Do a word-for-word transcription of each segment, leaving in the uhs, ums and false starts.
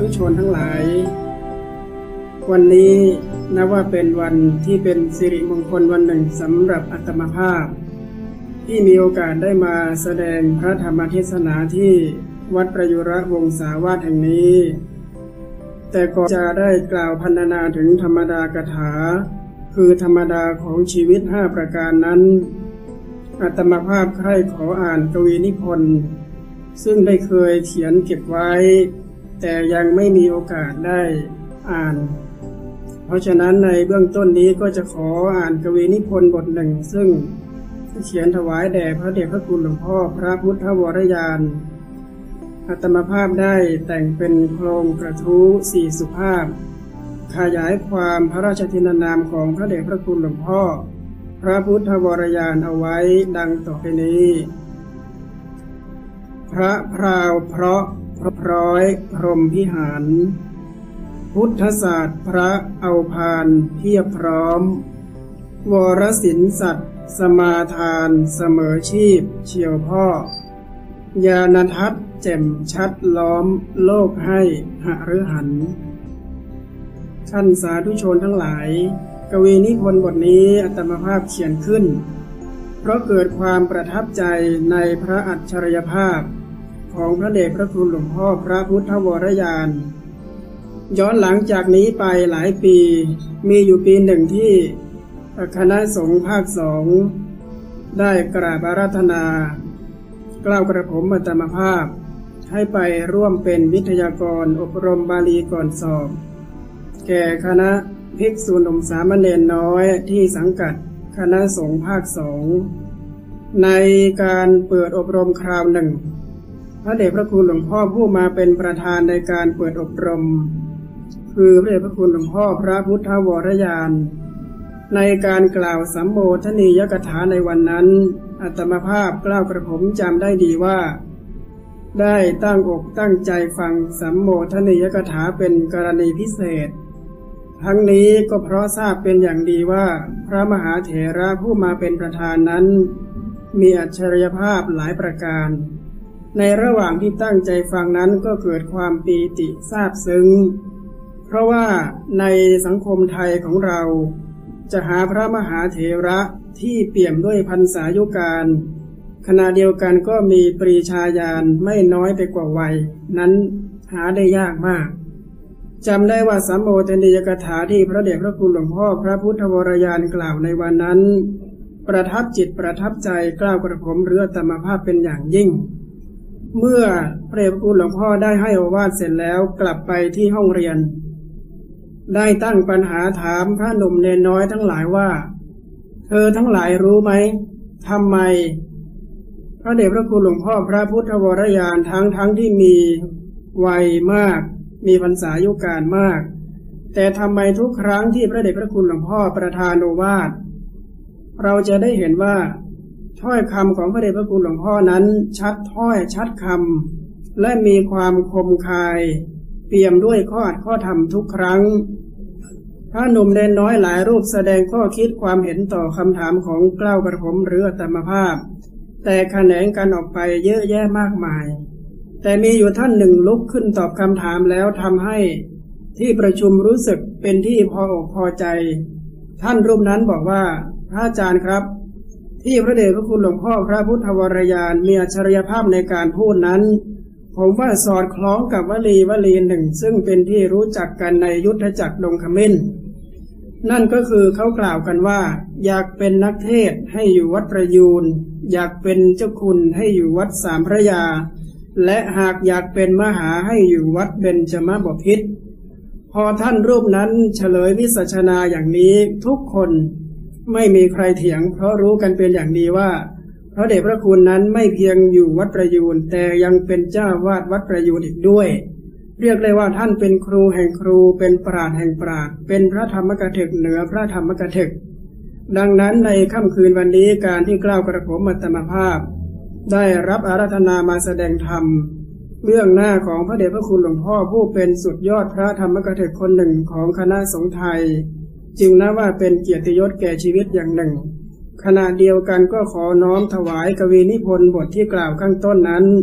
ธุชนทั้งหลายวันนี้นับว่าเป็นวันที่เป็นสิริมงคลวันหนึ่งสำหรับอาตมาภาพที่มีโอกาสได้มาแสดงพระธรรมเทศนาที่วัดประยุรวงศาวาสแห่งนี้แต่ก่อนจะได้กล่าวพรรณนาถึงธรรมดากถาคือธรรมดาของชีวิตห้าประการนั้นอาตมาภาพใคร่ขออ่านกวีนิพนธ์ซึ่งได้เคยเขียนเก็บไว้แต่ยังไม่มีโอกาสได้อ่านเพราะฉะนั้นในเบื้องต้นนี้ก็จะขออ่านกวีนิพนธ์บทหนึ่งซึ่งเขียนถวายแด่พระเดชพระคุณหลวงพ่อพระพุทธวรยานอาตมาภาพได้แต่งเป็นโครงกระทู้สี่สุภาพขยายความพระราชทินนามของพระเดชพระคุณหลวงพ่อพระพุทธวรยานเอาไว้ดังต่อไปนี้พระพราวเพราะพระพร้อยพรหมพิหารพุทธศาสตร์พระเอาพานเพียบพร้อมวรศิลสัตว์สมาทานเสมอชีพเชียวพ่อญาณทัศน์แจ่มชัดล้อมโลกให้หฤหันท่านสาธุชนทั้งหลายกวีนิพนธ์บทนี้อาตมาภาพเขียนขึ้นเพราะเกิดความประทับใจในพระอัจฉริยภาพของพระเดชพระคุณหลวงพ่อพระพุทธวรยานย้อนหลังจากนี้ไปหลายปีมีอยู่ปีหนึ่งที่คณะสงฆ์ภาคสองได้กราบอาราธนากล่าวกระผมอาตมาภาพให้ไปร่วมเป็นวิทยากรอบรมบาลีก่อนสอบแก่คณะภิกษุหนุ่มสามเณรน้อยที่สังกัดคณะสงฆ์ภาคสองในการเปิดอบรมคราวหนึ่งพระเดชพระคุณหลวงพ่อผู้มาเป็นประธานในการเปิดอบรมคือพระเดชพระคุณหลวงพ่อพระพุทธวรยานในการกล่าวสัมโมทนียกถาในวันนั้นอาตมาภาพกล่าวกระผมจำได้ดีว่าได้ตั้งอกตั้งใจฟังสัมโมทนียกถาเป็นกรณีพิเศษทั้งนี้ก็เพราะทราบเป็นอย่างดีว่าพระมหาเถระผู้มาเป็นประธานนั้นมีอัจฉริยภาพหลายประการในระหว่างที่ตั้งใจฟังนั้นก็เกิดความปีติซาบซึ้งเพราะว่าในสังคมไทยของเราจะหาพระมหาเถระที่เปี่ยมด้วยพรรษายุการขณะเดียวกันก็มีปรีชาญาณไม่น้อยไปกว่าวัยนั้นหาได้ยากมากจำได้ว่าสัมโมทนียกถาที่พระเดชพระคุณหลวงพ่อพระพุทธวรยานกล่าวในวันนั้นประทับจิตประทับใจกล่าวกระผมเรือธรรมภาพเป็นอย่างยิ่งเมื่อพระเดชพระคุณหลวงพ่อได้ให้โอวาทเสร็จแล้วกลับไปที่ห้องเรียนได้ตั้งปัญหาถามพระหนุ่มเนนน้อยทั้งหลายว่าเธอทั้งหลายรู้ไหมทำไมพระเดชพระคุณหลวงพ่อพระพุทธวรยานทั้งทั้งที่มีวัยมากมีพรรษายุการมากแต่ทำไมทุกครั้งที่พระเดชพระคุณหลวงพ่อประทานโอวาทเราจะได้เห็นว่าถ้อยคำของพระเดชพระคุณหลวงพ่อนั้นชัดถ้อยชัดคำและมีความคมคายเปี่ยมด้วยข้ออัดข้อธรรมทุกครั้งพระหนุ่มเนนน้อยหลายรูปแสดงข้อคิดความเห็นต่อคำถามของเกล้ากระผมหรืออาตมาภาพแต่แขนงกันออกไปเยอะแยะมากมายแต่มีอยู่ท่านหนึ่งลุกขึ้นตอบคำถามแล้วทำให้ที่ประชุมรู้สึกเป็นที่พออกพอใจท่านรูปนั้นบอกว่าพระอาจารย์ครับที่พระเดชพระคุณหลวงพ่อพระพุทธวรยานมีอัจฉริยภาพในการพูดนั้นผมว่าสอดคล้องกับวลีวลีหนึ่งซึ่งเป็นที่รู้จักกันในยุทธจักรดงขมิ้นนั่นก็คือเขากล่าวกันว่าอยากเป็นนักเทศให้อยู่วัดประยูนอยากเป็นเจ้าคุณให้อยู่วัดสามพระยาและหากอยากเป็นมหาให้อยู่วัดเบญจมบพิตรพอท่านรูปนั้นเฉลยวิสัชนาอย่างนี้ทุกคนไม่มีใครเถียงเพราะรู้กันเป็นอย่างดีว่าพระเดชพระคุณนั้นไม่เพียงอยู่วัดประยูนแต่ยังเป็นเจ้าวาดวัดประยูนอีกด้วยเรียกเลยว่าท่านเป็นครูแห่งครูเป็นปราชญ์แห่งปราชญ์เป็นพระธรรมกถึกเหนือพระธรรมกถึกดังนั้นในค่ำคืนวันนี้การที่กล่าวกระผมอัตมภาพได้รับอาราธนามาแสดงธรรมเบื้องหน้าของพระเดชพระคุณหลวงพ่อผู้เป็นสุดยอดพระธรรมกถึกคนหนึ่งของคณะสงฆ์ไทยจึงนับว่าเป็นเกียรติยศแก่ชีวิตอย่างหนึ่งขณะเดียวกันก็ขอน้อมถวายกวีนิพนธ์บทที่กล่าวข้างต้นนั้น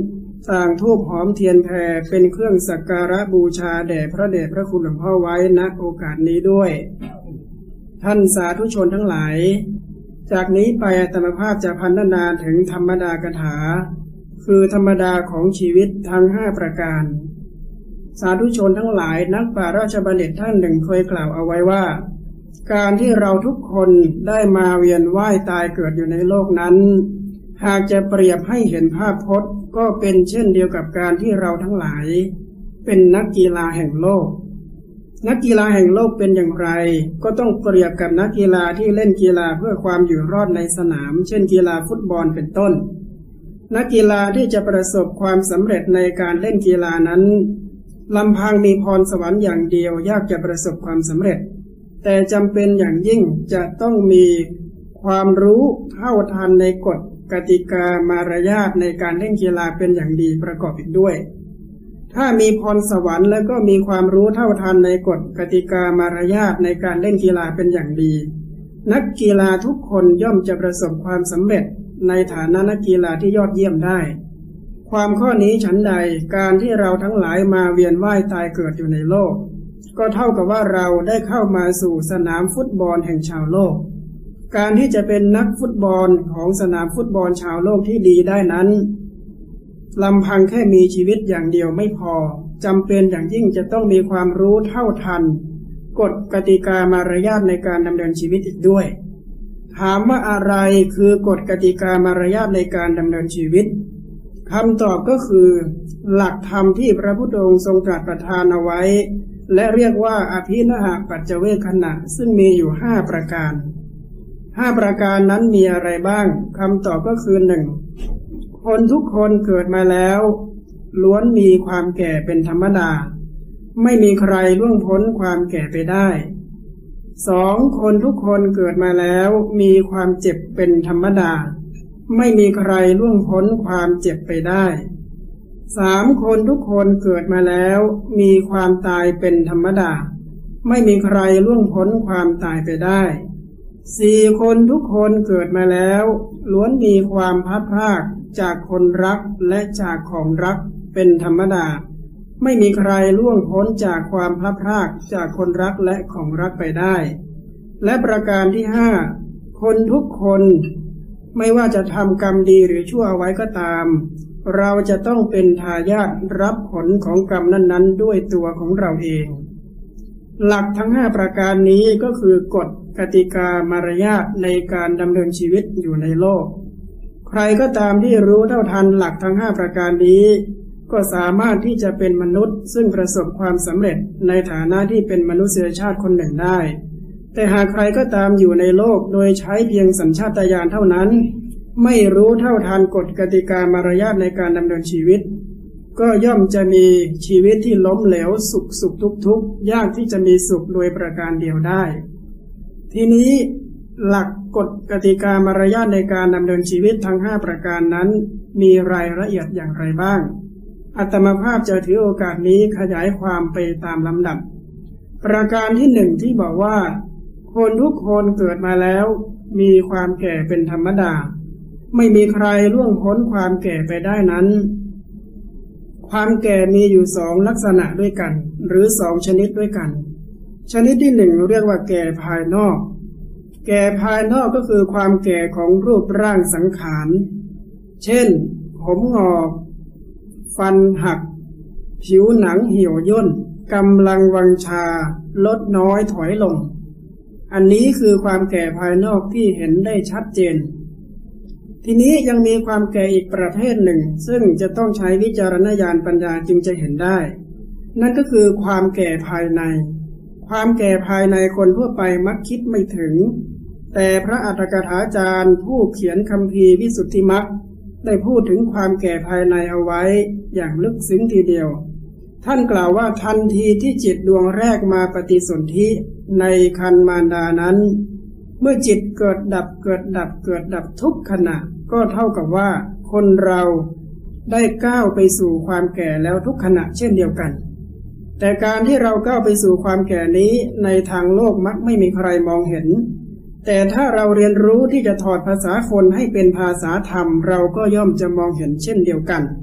ต่างธูปหอมเทียนแพรเป็นเครื่องสักการะบูชาแด่พระเดชพระคุณหลวงพ่อไว้ณโอกาสนี้ด้วยท่านสาธุชนทั้งหลายจากนี้ไปอาตมาภาพจะพรรณนาถึงธรรมดากถาคือธรรมดาของชีวิตทั้งห้าประการสาธุชนทั้งหลายนักปราชญ์บัณฑิตท่านหนึ่งเคยกล่าวเอาไว้ว่าการที่เราทุกคนได้มาเวียนว่ายตายเกิดอยู่ในโลกนั้นหากจะเปรียบให้เห็นภาพพจน์ก็เป็นเช่นเดียวกับการที่เราทั้งหลายเป็นนักกีฬาแห่งโลกนักกีฬาแห่งโลกเป็นอย่างไรก็ต้องเปรียบกับนักกีฬาที่เล่นกีฬาเพื่อความอยู่รอดในสนามเช่นกีฬาฟุตบอลเป็นต้นนักกีฬาที่จะประสบความสำเร็จในการเล่นกีฬานั้นลำพังมีพรสวรรค์อย่างเดียวยากจะประสบความสำเร็จแต่จำเป็นอย่างยิ่งจะต้องมีความรู้เท่าทันในกฎกติกามารยาทในการเล่นกีฬาเป็นอย่างดีประกอบอีกด้วยถ้ามีพรสวรรค์แล้วก็มีความรู้เท่าทันในกฎกติกามารยาทในการเล่นกีฬาเป็นอย่างดีนักกีฬาทุกคนย่อมจะประสบความสำเร็จในฐานะนักกีฬาที่ยอดเยี่ยมได้ความข้อนี้ฉันใดการที่เราทั้งหลายมาเวียนว่ายตายเกิดอยู่ในโลกก็เท่ากับว่าเราได้เข้ามาสู่สนามฟุตบอลแห่งชาวโลกการที่จะเป็นนักฟุตบอลของสนามฟุตบอลชาวโลกที่ดีได้นั้นลำพังแค่มีชีวิตอย่างเดียวไม่พอจำเป็นอย่างยิ่งจะต้องมีความรู้เท่าทันกฎกติกามารยาทในการดำเนินชีวิตอีกด้วยถามว่าอะไรคือกฎกติกามารยาทในการดำเนินชีวิตคำตอบก็คือหลักธรรมที่พระพุทธองค์ทรงตรัสประทานเอาไว้และเรียกว่าอภินหปัจจเวคขณะซึ่งมีอยู่ห้าประการห้าประการนั้นมีอะไรบ้างคำตอบก็คือหนึ่งคนทุกคนเกิดมาแล้วล้วนมีความแก่เป็นธรรมดาไม่มีใครล่วงพ้นความแก่ไปได้สองคนทุกคนเกิดมาแล้วมีความเจ็บเป็นธรรมดาไม่มีใครล่วงพ้นความเจ็บไปได้สามคนทุกคนเกิดมาแล้วมีความตายเป็นธรรมดาไม่มีใครล่วงพ้นความตายไปได้สี่คนทุกคนเกิดมาแล้วล้วนมีความพลัดพรากจากคนรักและจากของรักเป็นธรรมดาไม่มีใครล่วงพ้นจากความพลัดพรากจากคนรักและของรักไปได้และประการที่ห้าคนทุกคนไม่ว่าจะทำกรรมดีหรือชั่วเอาไว้ก็ตามเราจะต้องเป็นทายาทรับผลของกรรมนั้นๆด้วยตัวของเราเองหลักทั้งห้าประการนี้ก็คือกฎกติกามารยาทในการดำเนินชีวิตอยู่ในโลกใครก็ตามที่รู้เท่าทันหลักทั้งห้าประการนี้ก็สามารถที่จะเป็นมนุษย์ซึ่งประสบความสำเร็จในฐานะที่เป็นมนุษยชาติคนหนึ่งได้แต่หากใครก็ตามอยู่ในโลกโดยใช้เพียงสัญชาตญาณเท่านั้นไม่รู้เท่าทันกฎกติกามารยาทในการดำเนินชีวิตก็ย่อมจะมีชีวิตที่ล้มเหลวสุขสุขทุกทุกยากที่จะมีสุขโดยประการเดียวได้ทีนี้หลักกฎกติกามารยาทในการดำเนินชีวิตทั้งห้าประการนั้นมีรายละเอียดอย่างไรบ้างอาตมาภาพจะถือโอกาสนี้ขยายความไปตามลำดับประการที่หนึ่งที่บอกว่าคนทุกคนเกิดมาแล้วมีความแก่เป็นธรรมดาไม่มีใครล่วงพ้นความแก่ไปได้นั้นความแก่มีอยู่สองลักษณะด้วยกันหรือสองชนิดด้วยกันชนิดที่หนึ่งเรียกว่าแก่ภายนอกแก่ภายนอกก็คือความแก่ของรูปร่างสังขารเช่นผมงอกฟันหักผิวหนังเหี่ยวย่นกำลังวังชาลดน้อยถอยลงอันนี้คือความแก่ภายนอกที่เห็นได้ชัดเจนทีนี้ยังมีความแก่อีกประเภทหนึ่งซึ่งจะต้องใช้วิจารณญาณปัญญาจึงจะเห็นได้นั่นก็คือความแก่ภายในความแก่ภายในคนทั่วไปมักคิดไม่ถึงแต่พระอัตถกถาจารย์ผู้เขียนคัมภีร์วิสุทธิมรรคได้พูดถึงความแก่ภายในเอาไว้อย่างลึกซึ้งทีเดียวท่านกล่าวว่าทันทีที่จิตดวงแรกมาปฏิสนธิในครรภ์มารดานั้นเมื่อจิตเกิดดับเกิดดับเกิดดับทุกขณะก็เท่ากับว่าคนเราได้ก้าวไปสู่ความแก่แล้วทุกขณะเช่นเดียวกันแต่การที่เราก้าวไปสู่ความแก่นี้ในทางโลกมักไม่มีใครมองเห็นแต่ถ้าเราเรียนรู้ที่จะถอดภาษาคนให้เป็นภาษาธรรมเราก็ย่อมจะมองเห็นเช่นเดียวกัน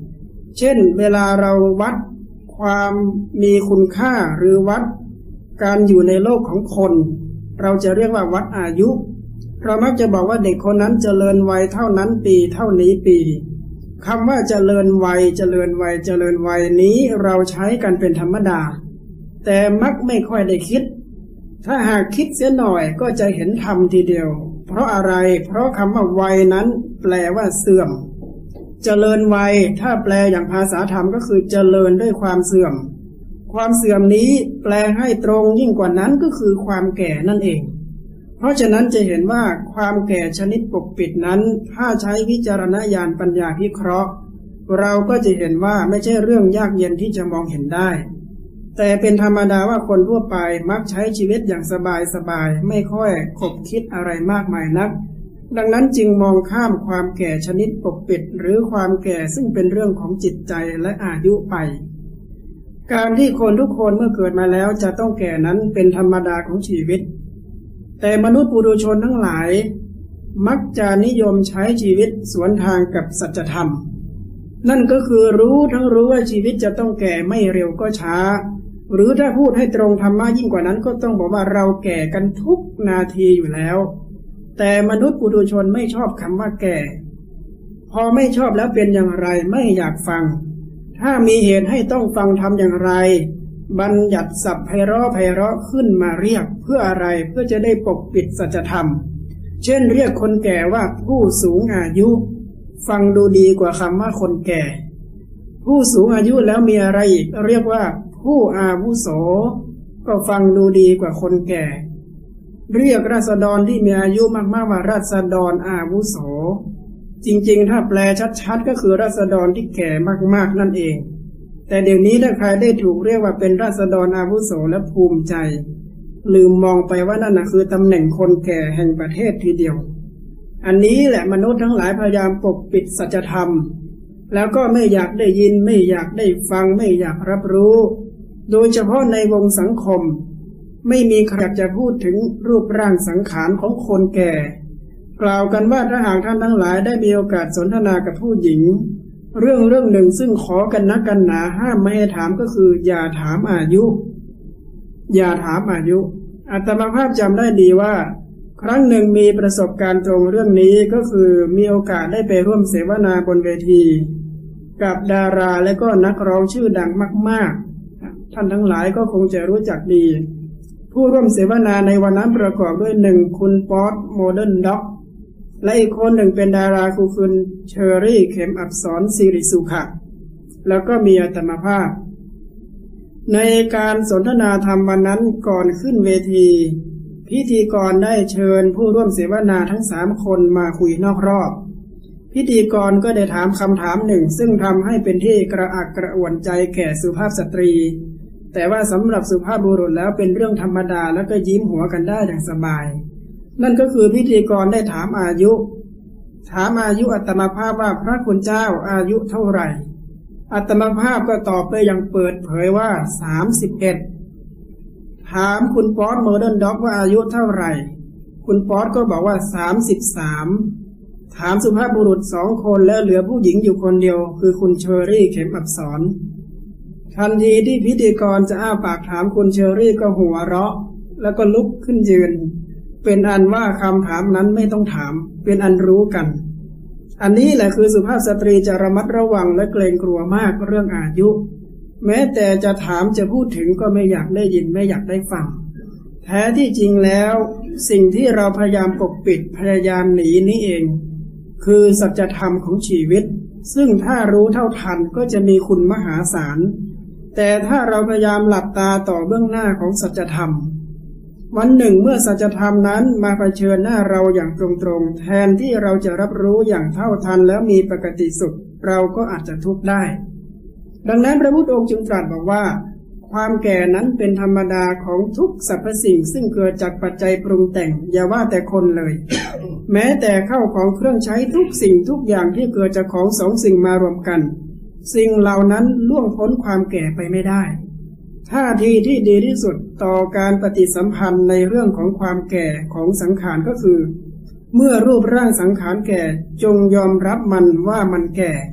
เช่นเวลาเราวัดความมีคุณค่าหรือวัดการอยู่ในโลกของคนเราจะเรียกว่าวัดอายุเรามักจะบอกว่าเด็กคนนั้นเจริญวัยเท่านั้นปีเท่านี้ปีคำว่าเจริญวัยเจริญวัยเจริญวัยนี้เราใช้กันเป็นธรรมดาแต่มักไม่ค่อยได้คิดถ้าหากคิดเสียหน่อยก็จะเห็นธรรมทีเดียวเพราะอะไรเพราะคำว่าวัยนั้นแปลว่าเสื่อมเจริญวัยถ้าแปลอย่างภาษาธรรมก็คือเจริญด้วยความเสื่อมความเสื่อมนี้แปลให้ตรงยิ่งกว่านั้นก็คือความแก่นั่นเองเพราะฉะนั้นจะเห็นว่าความแก่ชนิดปกปิดนั้นถ้าใช้วิจารณญาณปัญญาพิเคราะห์เราก็จะเห็นว่าไม่ใช่เรื่องยากเย็นที่จะมองเห็นได้แต่เป็นธรรมดาว่าคนทั่วไปมักใช้ชีวิตอย่างสบายสบายไม่ค่อยคบคิดอะไรมากมายนักดังนั้นจึงมองข้ามความแก่ชนิดปกปิดหรือความแก่ซึ่งเป็นเรื่องของจิตใจและอายุไปการที่คนทุกคนเมื่อเกิดมาแล้วจะต้องแก่นั้นเป็นธรรมดาของชีวิตแต่มนุษย์ปุถุชนทั้งหลายมักจะนิยมใช้ชีวิตสวนทางกับสัจธรรมนั่นก็คือรู้ทั้งรู้ว่าชีวิตจะต้องแก่ไม่เร็วก็ช้าหรือถ้าพูดให้ตรงธรรมะยิ่งกว่านั้นก็ต้องบอกว่าเราแก่กันทุกนาทีอยู่แล้วแต่มนุษย์ปุถุชนไม่ชอบคำว่าแก่พอไม่ชอบแล้วเป็นอย่างไรไม่อยากฟังถ้ามีเหตุให้ต้องฟังทำอย่างไรบัญญัติศัพท์ไพเราะไพเราะขึ้นมาเรียกเพื่ออะไรเพื่อจะได้ปกปิดสัจธรรมเช่นเรียกคนแก่ว่าผู้สูงอายุฟังดูดีกว่าคำว่าคนแก่ผู้สูงอายุแล้วมีอะไรอีกเรียกว่าผู้อาวุโสก็ฟังดูดีกว่าคนแก่เรียกราษฎรที่มีอายุมากๆว่าราษฎรอาวุโสจริงๆถ้าแปลชัดๆก็คือราษฎรที่แก่มากๆนั่นเองแต่เดี๋ยวนี้ถ้าใครได้ถูกเรียกว่าเป็นราษฎรอาวุโสและภูมิใจลืมมองไปว่านั่นคือตำแหน่งคนแก่แห่งประเทศทีเดียวอันนี้แหละมนุษย์ทั้งหลายพยายามปกปิดสัจธรรมแล้วก็ไม่อยากได้ยินไม่อยากได้ฟังไม่อยากรับรู้โดยเฉพาะในวงสังคมไม่มีใครอยากจะพูดถึงรูปร่างสังขารของคนแก่กล่าวกันว่าถ้าหากท่านทั้งหลายได้มีโอกาสสนทนากับผู้หญิงเรื่องเรื่องหนึ่งซึ่งขอกันนักกันหนาห้ามไม่ให้ถามก็คืออย่าถามอายุอย่าถามอายุอาตมาภาพจำได้ดีว่าครั้งหนึ่งมีประสบการณ์ตรงเรื่องนี้ก็คือมีโอกาสได้ไปร่วมเสวนาบนเวทีกับดาราและก็นักร้องชื่อดังมากๆท่านทั้งหลายก็คงจะรู้จักดีผู้ร่วมเสวนาในวันนั้นประกอบด้วยหนึ่งคุณป๊อตโมเดิร์นด็อกและอีกคนหนึ่งเป็นดาราคือคุณเชอรี่เข็มอับสรศิริสุขะแล้วก็มีอาตมาภาพในการสนทนาธรรมวันนั้นก่อนขึ้นเวทีพิธีกรได้เชิญผู้ร่วมเสวนาทั้งสามคนมาคุยนอกรอบพิธีกรก็ได้ถามคำถามหนึ่งซึ่งทำให้เป็นที่กระอักกระอ่วนใจแก่สุภาพสตรีแต่ว่าสำหรับสุภาพบุรุษแล้วเป็นเรื่องธรรมดาแล้วก็ยิ้มหัวกันได้อย่างสบายนั่นก็คือพิธีกรได้ถามอายุถามอายุอาตมาภาพว่าพระคุณเจ้าอายุเท่าไหร่อาตมาภาพก็ตอบไปอย่างเปิดเผยว่าสามสิบเอ็ดถามคุณป๊อตโมเดิร์นด็อกว่าอายุเท่าไหร่คุณป๊อตก็บอกว่าสามสิบสามถามสุภาพบุรุษสองคนแล้วเหลือผู้หญิงอยู่คนเดียวคือคุณเชอรี่เข็มอับสรทันทีที่พิธีกรจะอ้าปากถามคุณเชอรี่ก็หัวเราะแล้วก็ลุกขึ้นยืนเป็นอันว่าคำถามนั้นไม่ต้องถามเป็นอันรู้กันอันนี้แหละคือสุภาพสตรีจะระมัดระวังและเกรงกลัวมากเรื่องอายุแม้แต่จะถามจะพูดถึงก็ไม่อยากได้ยินไม่อยากได้ฟังแท้ที่จริงแล้วสิ่งที่เราพยายามปกปิดพยายามหนีนี้เองคือสัจธรรมของชีวิตซึ่งถ้ารู้เท่าทันก็จะมีคุณมหาศาลแต่ถ้าเราพยายามหลับตาต่อเบื้องหน้าของสัจธรรมวันหนึ่งเมื่อสัจธรรมนั้นมาเผชิญหน้าเราอย่างตรงๆแทนที่เราจะรับรู้อย่างเท่าทันแล้วมีปกติสุขเราก็อาจจะทุกข์ได้ดังนั้นพระพุทธองค์จึงตรัสบอกว่าความแก่นั้นเป็นธรรมดาของทุกสรรพสิ่งซึ่งเกิดจากปัจจัยปรุงแต่งอย่าว่าแต่คนเลย แม้แต่เข้าของเครื่องใช้ทุกสิ่งทุกอย่างที่เกิดจากของสองสิ่งมารวมกันสิ่งเหล่านั้นล่วงพ้นความแก่ไปไม่ได้ท่าทีที่ดีที่สุดต่อการปฏิสัมพันธ์ในเรื่องของความแก่ของสังขารก็คือเมื่อรูปร่างสังขารแก่จงยอมรับมันว่ามันแก่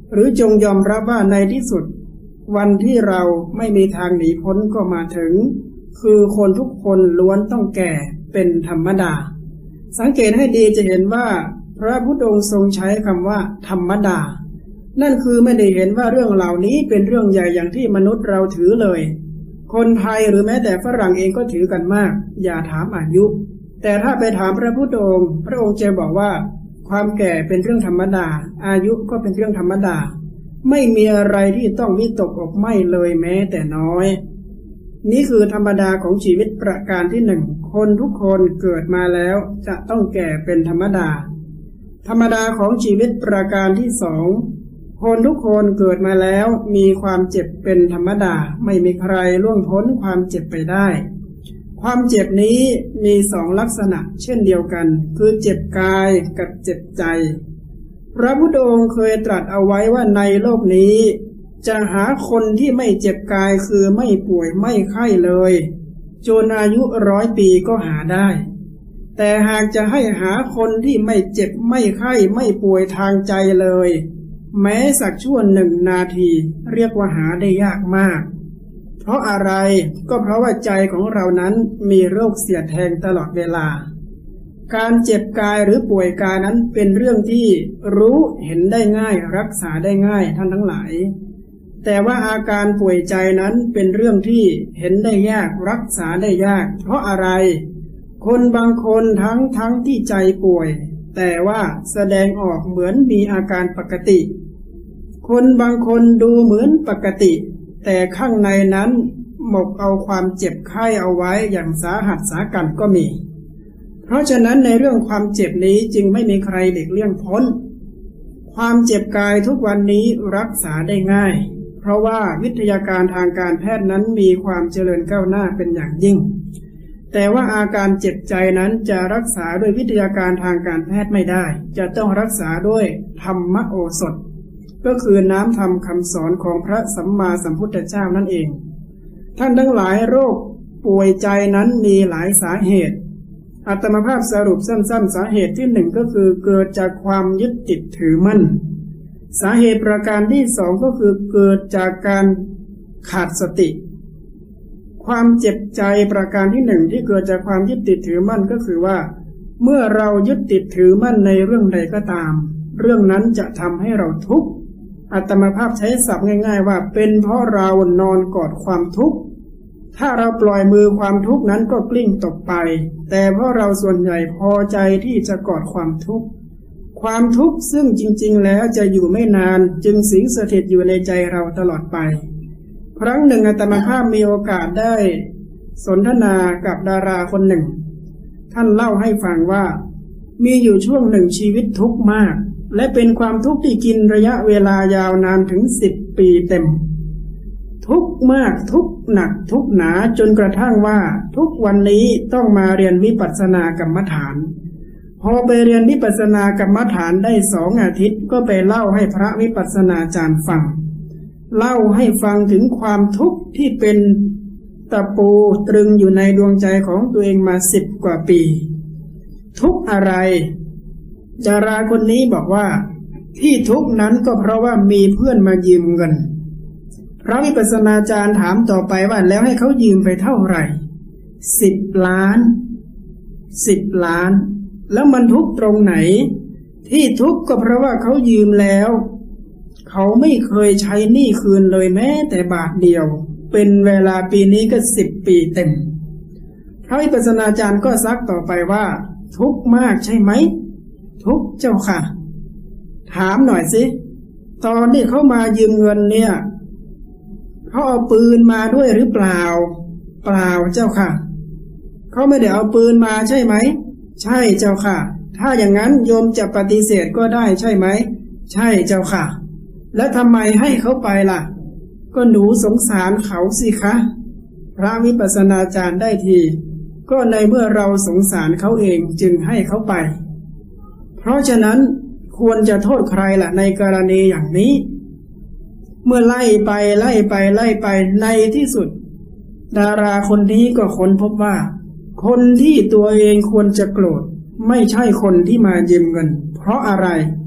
หรือจงยอมรับว่าในที่สุดวันที่เราไม่มีทางหนีพ้นก็มาถึงคือคนทุกคนล้วนต้องแก่เป็นธรรมดาสังเกตให้ดีจะเห็นว่าพระพุทธองค์ทรงใช้คำว่าธรรมดานั่นคือไม่ได้เห็นว่าเรื่องเหล่านี้เป็นเรื่องใหญ่อย่างที่มนุษย์เราถือเลยคนไทยหรือแม้แต่ฝรั่งเองก็ถือกันมากอย่าถามอายุแต่ถ้าไปถามพระพุทธองค์พระองค์จะบอกว่าความแก่เป็นเรื่องธรรมดาอายุก็เป็นเรื่องธรรมดาไม่มีอะไรที่ต้องวิตกอกไหม้เลยแม้แต่น้อยนี่คือธรรมดาของชีวิตประการที่หนึ่งคนทุกคนเกิดมาแล้วจะต้องแก่เป็นธรรมดาธรรมดาของชีวิตประการที่สองคนทุกคนเกิดมาแล้วมีความเจ็บเป็นธรรมดาไม่มีใครล่วงพ้นความเจ็บไปได้ความเจ็บนี้มีสองลักษณะเช่นเดียวกันคือเจ็บกายกับเจ็บใจพระพุทธองค์เคยตรัสเอาไว้ว่าในโลกนี้จะหาคนที่ไม่เจ็บกายคือไม่ป่วยไม่ไข้เลยจนอายุร้อยปีก็หาได้แต่หากจะให้หาคนที่ไม่เจ็บไม่ไข้ไม่ป่วยทางใจเลยแม้สักชั่วหนึ่งนาทีเรียกว่าหาได้ยากมากเพราะอะไรก็เพราะว่าใจของเรานั้นมีโรคเสียดแทงตลอดเวลาการเจ็บกายหรือป่วยกายนั้นเป็นเรื่องที่รู้เห็นได้ง่ายรักษาได้ง่ายท่านทั้งหลายแต่ว่าอาการป่วยใจนั้นเป็นเรื่องที่เห็นได้ยากรักษาได้ยากเพราะอะไรคนบางคนทั้งทั้งที่ใจป่วยแต่ว่าแสดงออกเหมือนมีอาการปกติคนบางคนดูเหมือนปกติแต่ข้างในนั้นหมกเอาความเจ็บไข้เอาไว้อย่างสาหัสสากันก็มีเพราะฉะนั้นในเรื่องความเจ็บนี้จึงไม่มีใครหลีกเลี่ยงพ้นความเจ็บกายทุกวันนี้รักษาได้ง่ายเพราะว่าวิทยาการทางการแพทย์นั้นมีความเจริญก้าวหน้าเป็นอย่างยิ่งแต่ว่าอาการเจ็บใจนั้นจะรักษาด้วยวิทยาการทางการแพทย์ไม่ได้จะต้องรักษาด้วยธรรมโอสถก็คือน้ำธรรมคำสอนของพระสัมมาสัมพุทธเจ้านั่นเองท่านทั้งหลายโรคป่วยใจนั้นมีหลายสาเหตุอาตมาภาพสรุปสั้นๆสาเหตุที่หนึ่งก็คือเกิดจากความยึดติดถือมั่นสาเหตุประการที่สองก็คือเกิดจากการขาดสติความเจ็บใจประการที่หนึ่งที่เกิดจากความยึดติดถือมั่นก็คือว่าเมื่อเรายึดติดถือมั่นในเรื่องใดก็ตามเรื่องนั้นจะทำให้เราทุกข์อาตมาภาพใช้ศัพท์ง่ายๆว่าเป็นเพราะเรานอนกอดความทุกข์ถ้าเราปล่อยมือความทุกข์นั้นก็กลิ้งตกไปแต่เพราะเราส่วนใหญ่พอใจที่จะกอดความทุกข์ความทุกข์ซึ่งจริงๆแล้วจะอยู่ไม่นานจึงสิงสถิตอยู่ในใจเราตลอดไปครั้งหนึ่งอาตมาภาพมีโอกาสได้สนทนากับดาราคนหนึ่งท่านเล่าให้ฟังว่ามีอยู่ช่วงหนึ่งชีวิตทุกข์มากและเป็นความทุกข์ที่กินระยะเวลายาวนานถึงสิบปีเต็มทุกข์มากทุกข์หนักทุกข์หนาจนกระทั่งว่าทุกวันนี้ต้องมาเรียนวิปัสสนากรรมฐานพอไปเรียนวิปัสสนากรรมฐานได้สองอาทิตย์ก็ไปเล่าให้พระวิปัสสนาจารย์ฟังเล่าให้ฟังถึงความทุกข์ที่เป็นตะปูตรึงอยู่ในดวงใจของตัวเองมาสิบกว่าปีทุกข์อะไรดาราคนนี้บอกว่าที่ทุกข์นั้นก็เพราะว่ามีเพื่อนมายืมเงินพระวิปัสสนาจารย์ถามต่อไปว่าแล้วให้เขายืมไปเท่าไหร่สิบล้านสิบล้านแล้วมันทุกข์ตรงไหนที่ทุกข์ก็เพราะว่าเขายืมแล้วเขาไม่เคยใช้หนี้คืนเลยแม้แต่บาทเดียวเป็นเวลาปีนี้ก็สิบปีเต็มพระวิปัสสนาจารย์ก็ซักต่อไปว่าทุกข์มากใช่ไหมทุกข์เจ้าค่ะถามหน่อยสิตอนที่เขามายืมเงินเนี่ยเขาเอาปืนมาด้วยหรือเปล่าเปล่าเจ้าค่ะเขาไม่ได้เอาปืนมาใช่ไหมใช่เจ้าค่ะถ้าอย่างนั้นโยมจะปฏิเสธก็ได้ใช่ไหมใช่เจ้าค่ะแล้วทำไมให้เขาไปล่ะก็หนูสงสารเขาสิคะพระวิปัสสนาจารย์ได้ทีก็ในเมื่อเราสงสารเขาเองจึงให้เขาไปเพราะฉะนั้นควรจะโทษใครล่ะในกรณีอย่างนี้เมื่อไล่ไปไล่ไปไล่ไปในที่สุดดาราคนนี้ก็ค้นพบว่าคนที่ตัวเองควรจะโกรธไม่ใช่คนที่มายืมเงินเพราะอะไร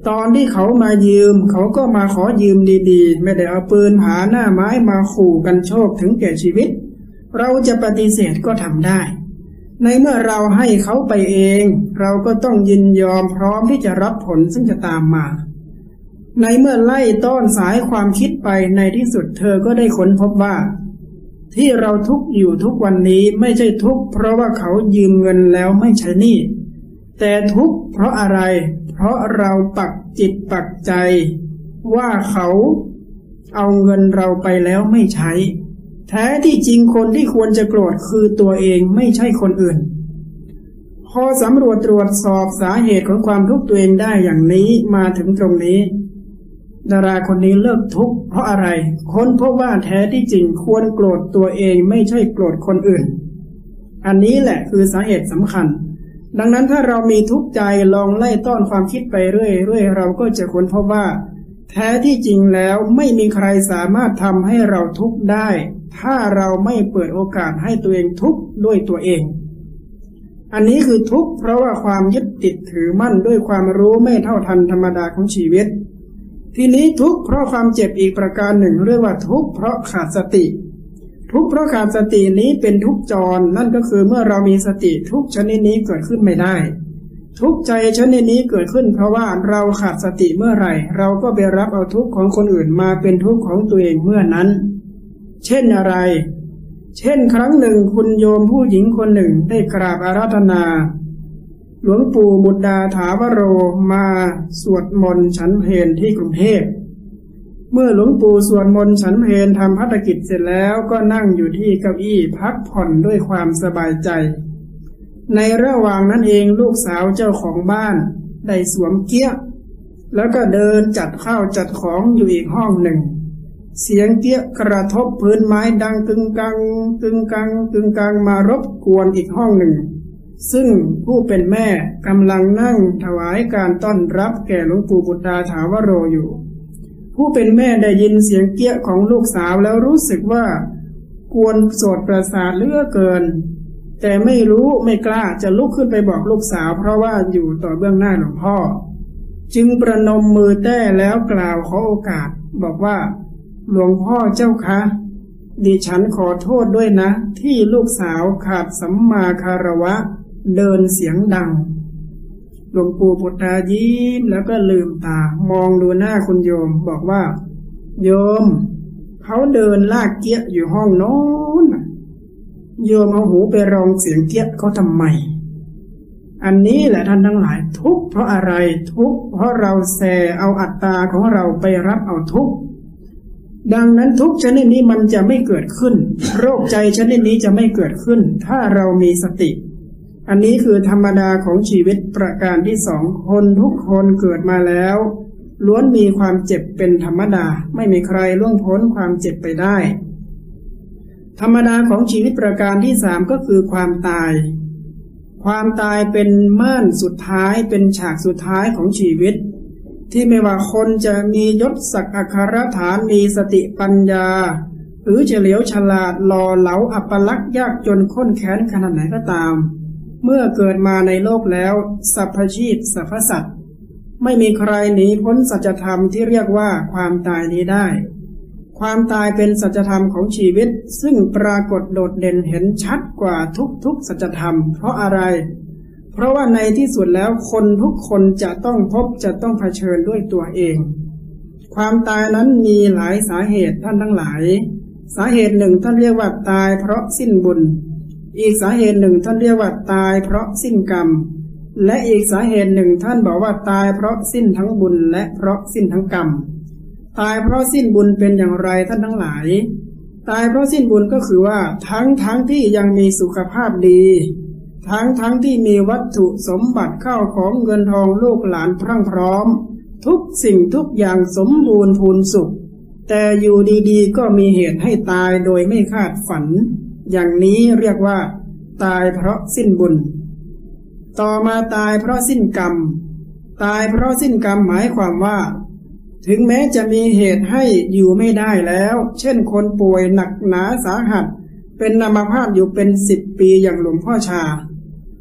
ตอนที่เขามายืมเขาก็มาขอยืมดีๆไม่ได้เอาปืนผาหน้าไม้มาขู่กันโชคถึงแก่ชีวิตเราจะปฏิเสธก็ทำได้ในเมื่อเราให้เขาไปเองเราก็ต้องยินยอมพร้อมที่จะรับผลซึ่งจะตามมาในเมื่อไล่ต้อนสายความคิดไปในที่สุดเธอก็ได้ค้นพบว่าที่เราทุกข์อยู่ทุกวันนี้ไม่ใช่ทุกข์เพราะว่าเขายืมเงินแล้วไม่ใช้หนี้แต่ทุกข์เพราะอะไรเพราะเราปักจิตปักใจว่าเขาเอาเงินเราไปแล้วไม่ใช้แท้ที่จริงคนที่ควรจะโกรธคือตัวเองไม่ใช่คนอื่นพอสำรวจตรวจสอบสาเหตุของความทุกข์ตัวเองได้อย่างนี้มาถึงตรงนี้ดาราคนนี้เลิกทุกข์เพราะอะไรค้นพบว่าแท้ที่จริงควรโกรธตัวเองไม่ใช่โกรธคนอื่นอันนี้แหละคือสาเหตุสำคัญดังนั้นถ้าเรามีทุกข์ใจลองไล่ต้อนความคิดไปเรื่อยๆเราก็จะค้นพบว่าแท้ที่จริงแล้วไม่มีใครสามารถทำให้เราทุกข์ได้ถ้าเราไม่เปิดโอกาสให้ตัวเองทุกข์ด้วยตัวเองอันนี้คือทุกข์เพราะว่าความยึดติดถือมั่นด้วยความรู้ไม่เท่าทันธรรมดาของชีวิตทีนี้ทุกข์เพราะความเจ็บอีกประการหนึ่งเรียกว่าทุกข์เพราะขาดสติทุกข์เพราะขาดสตินี้เป็นทุกข์จรนั่นก็คือเมื่อเรามีสติทุกชนิดนี้เกิดขึ้นไม่ได้ทุกข์ใจชนิดนี้เกิดขึ้นเพราะว่าเราขาดสติเมื่อไหร่เราก็ไปรับเอาทุกข์ของคนอื่นมาเป็นทุกข์ของตัวเองเมื่อนั้นเช่นอะไรเช่นครั้งหนึ่งคุณโยมผู้หญิงคนหนึ่งได้กราบอาราธนาหลวงปู่บุตรดาถาวโรมาสวดมนต์ฉันเพลที่กรุงเทพเมื่อหลวงปู่สวดมนต์ฉันเพลทำภารกิจเสร็จแล้วก็นั่งอยู่ที่เก้าอี้พักผ่อนด้วยความสบายใจในระหว่างนั้นเองลูกสาวเจ้าของบ้านได้สวมเกี้ยแล้วก็เดินจัดข้าวจัดของอยู่อีกห้องหนึ่งเสียงเกี้ยกระทบพื้นไม้ดังกึงกังกึงกังกึงกังมารบกวนอีกห้องหนึ่งซึ่งผู้เป็นแม่กำลังนั่งถวายการต้อนรับแก่หลวงปู่บุตรดาถาวโรอยู่ผู้เป็นแม่ได้ยินเสียงเกี้ยของลูกสาวแล้วรู้สึกว่ากวนโสตประสาทเหลือเกินแต่ไม่รู้ไม่กล้าจะลุกขึ้นไปบอกลูกสาวเพราะว่าอยู่ต่อเบื้องหน้าหลวงพ่อจึงประนมมือแต้แล้วกล่าวขอโอกาสบอกว่าหลวงพ่อเจ้าคะดิฉันขอโทษด้วยนะที่ลูกสาวขาดสัมมาคารวะเดินเสียงดังหลวงปู่บุตรดายิ้มแล้วก็ลืมตามองดูหน้าคุณโยมบอกว่าโยมเขาเดินลากเกี้ยอยู่ห้องโน้นโยมเอาหูไปรองเสียงเกี้ยเขาทำไมอันนี้แหละท่านทั้งหลายทุกข์เพราะอะไรทุกข์เพราะเราแสเอาอัตตาของเราไปรับเอาทุกข์ดังนั้นทุกชนิดนี้มันจะไม่เกิดขึ้นโรคใจชนิดนี้จะไม่เกิดขึ้นถ้าเรามีสติอันนี้คือธรรมดาของชีวิตประการที่สองคนทุกคนเกิดมาแล้วล้วนมีความเจ็บเป็นธรรมดาไม่มีใครล่วงพ้นความเจ็บไปได้ธรรมดาของชีวิตประการที่สามก็คือความตายความตายเป็นม่านสุดท้ายเป็นฉากสุดท้ายของชีวิตที่ไม่ว่าคนจะมียศศักดิ์อัครฐานมีสติปัญญาหรือเฉลียวฉลาดหล่อเหลาอัปลักษณ์ยากจนข้นแค้นขนาดไหนก็ตามเมื่อเกิดมาในโลกแล้วสรรพชีพสรรพสัตว์ไม่มีใครหนีพ้นสัจธรรมที่เรียกว่าความตายนี้ได้ความตายเป็นสัจธรรมของชีวิตซึ่งปรากฏโดดเด่นเห็นชัดกว่าทุกๆสัจธรรมเพราะอะไรเพราะว่าในที่สุดแล้วคนทุกคนจะต้องพบจะต้องเผชิญด้วยตัวเองความตายนั้นมีหลายสาเหตุท่านทั้งหลายสาเหตุหนึ่งท่านเรียกว่าตายเพราะสิ้นบุญอีกสาเหตุหนึ่งท่านเรียกว่าตายเพราะสิ้นกรรมและอีกสาเหตุหนึ่งท่านบอกว่าตายเพราะสิ้นทั้งบุญและเพราะสิ้นทั้งกรรมตายเพราะสิ้นบุญเป็นอย่างไรท่านทั้งหลายตายเพราะสิ้นบุญก็คือว่าทั้งทั้งที่ยังมีสุขภาพดีทั้งทั้งที่มีวัตถุสมบัติเข้าของเงินทองลูกหลานพรั่งพร้อมทุกสิ่งทุกอย่างสมบูรณ์พูนสุขแต่อยู่ดีๆก็มีเหตุให้ตายโดยไม่คาดฝันอย่างนี้เรียกว่าตายเพราะสิ้นบุญต่อมาตายเพราะสิ้นกรรมตายเพราะสิ้นกรรมหมายความว่าถึงแม้จะมีเหตุให้อยู่ไม่ได้แล้วเช่นคนป่วยหนักหนาสาหัสเป็นอัมพาตอยู่เป็นสิบปีอย่างหลวงพ่อชา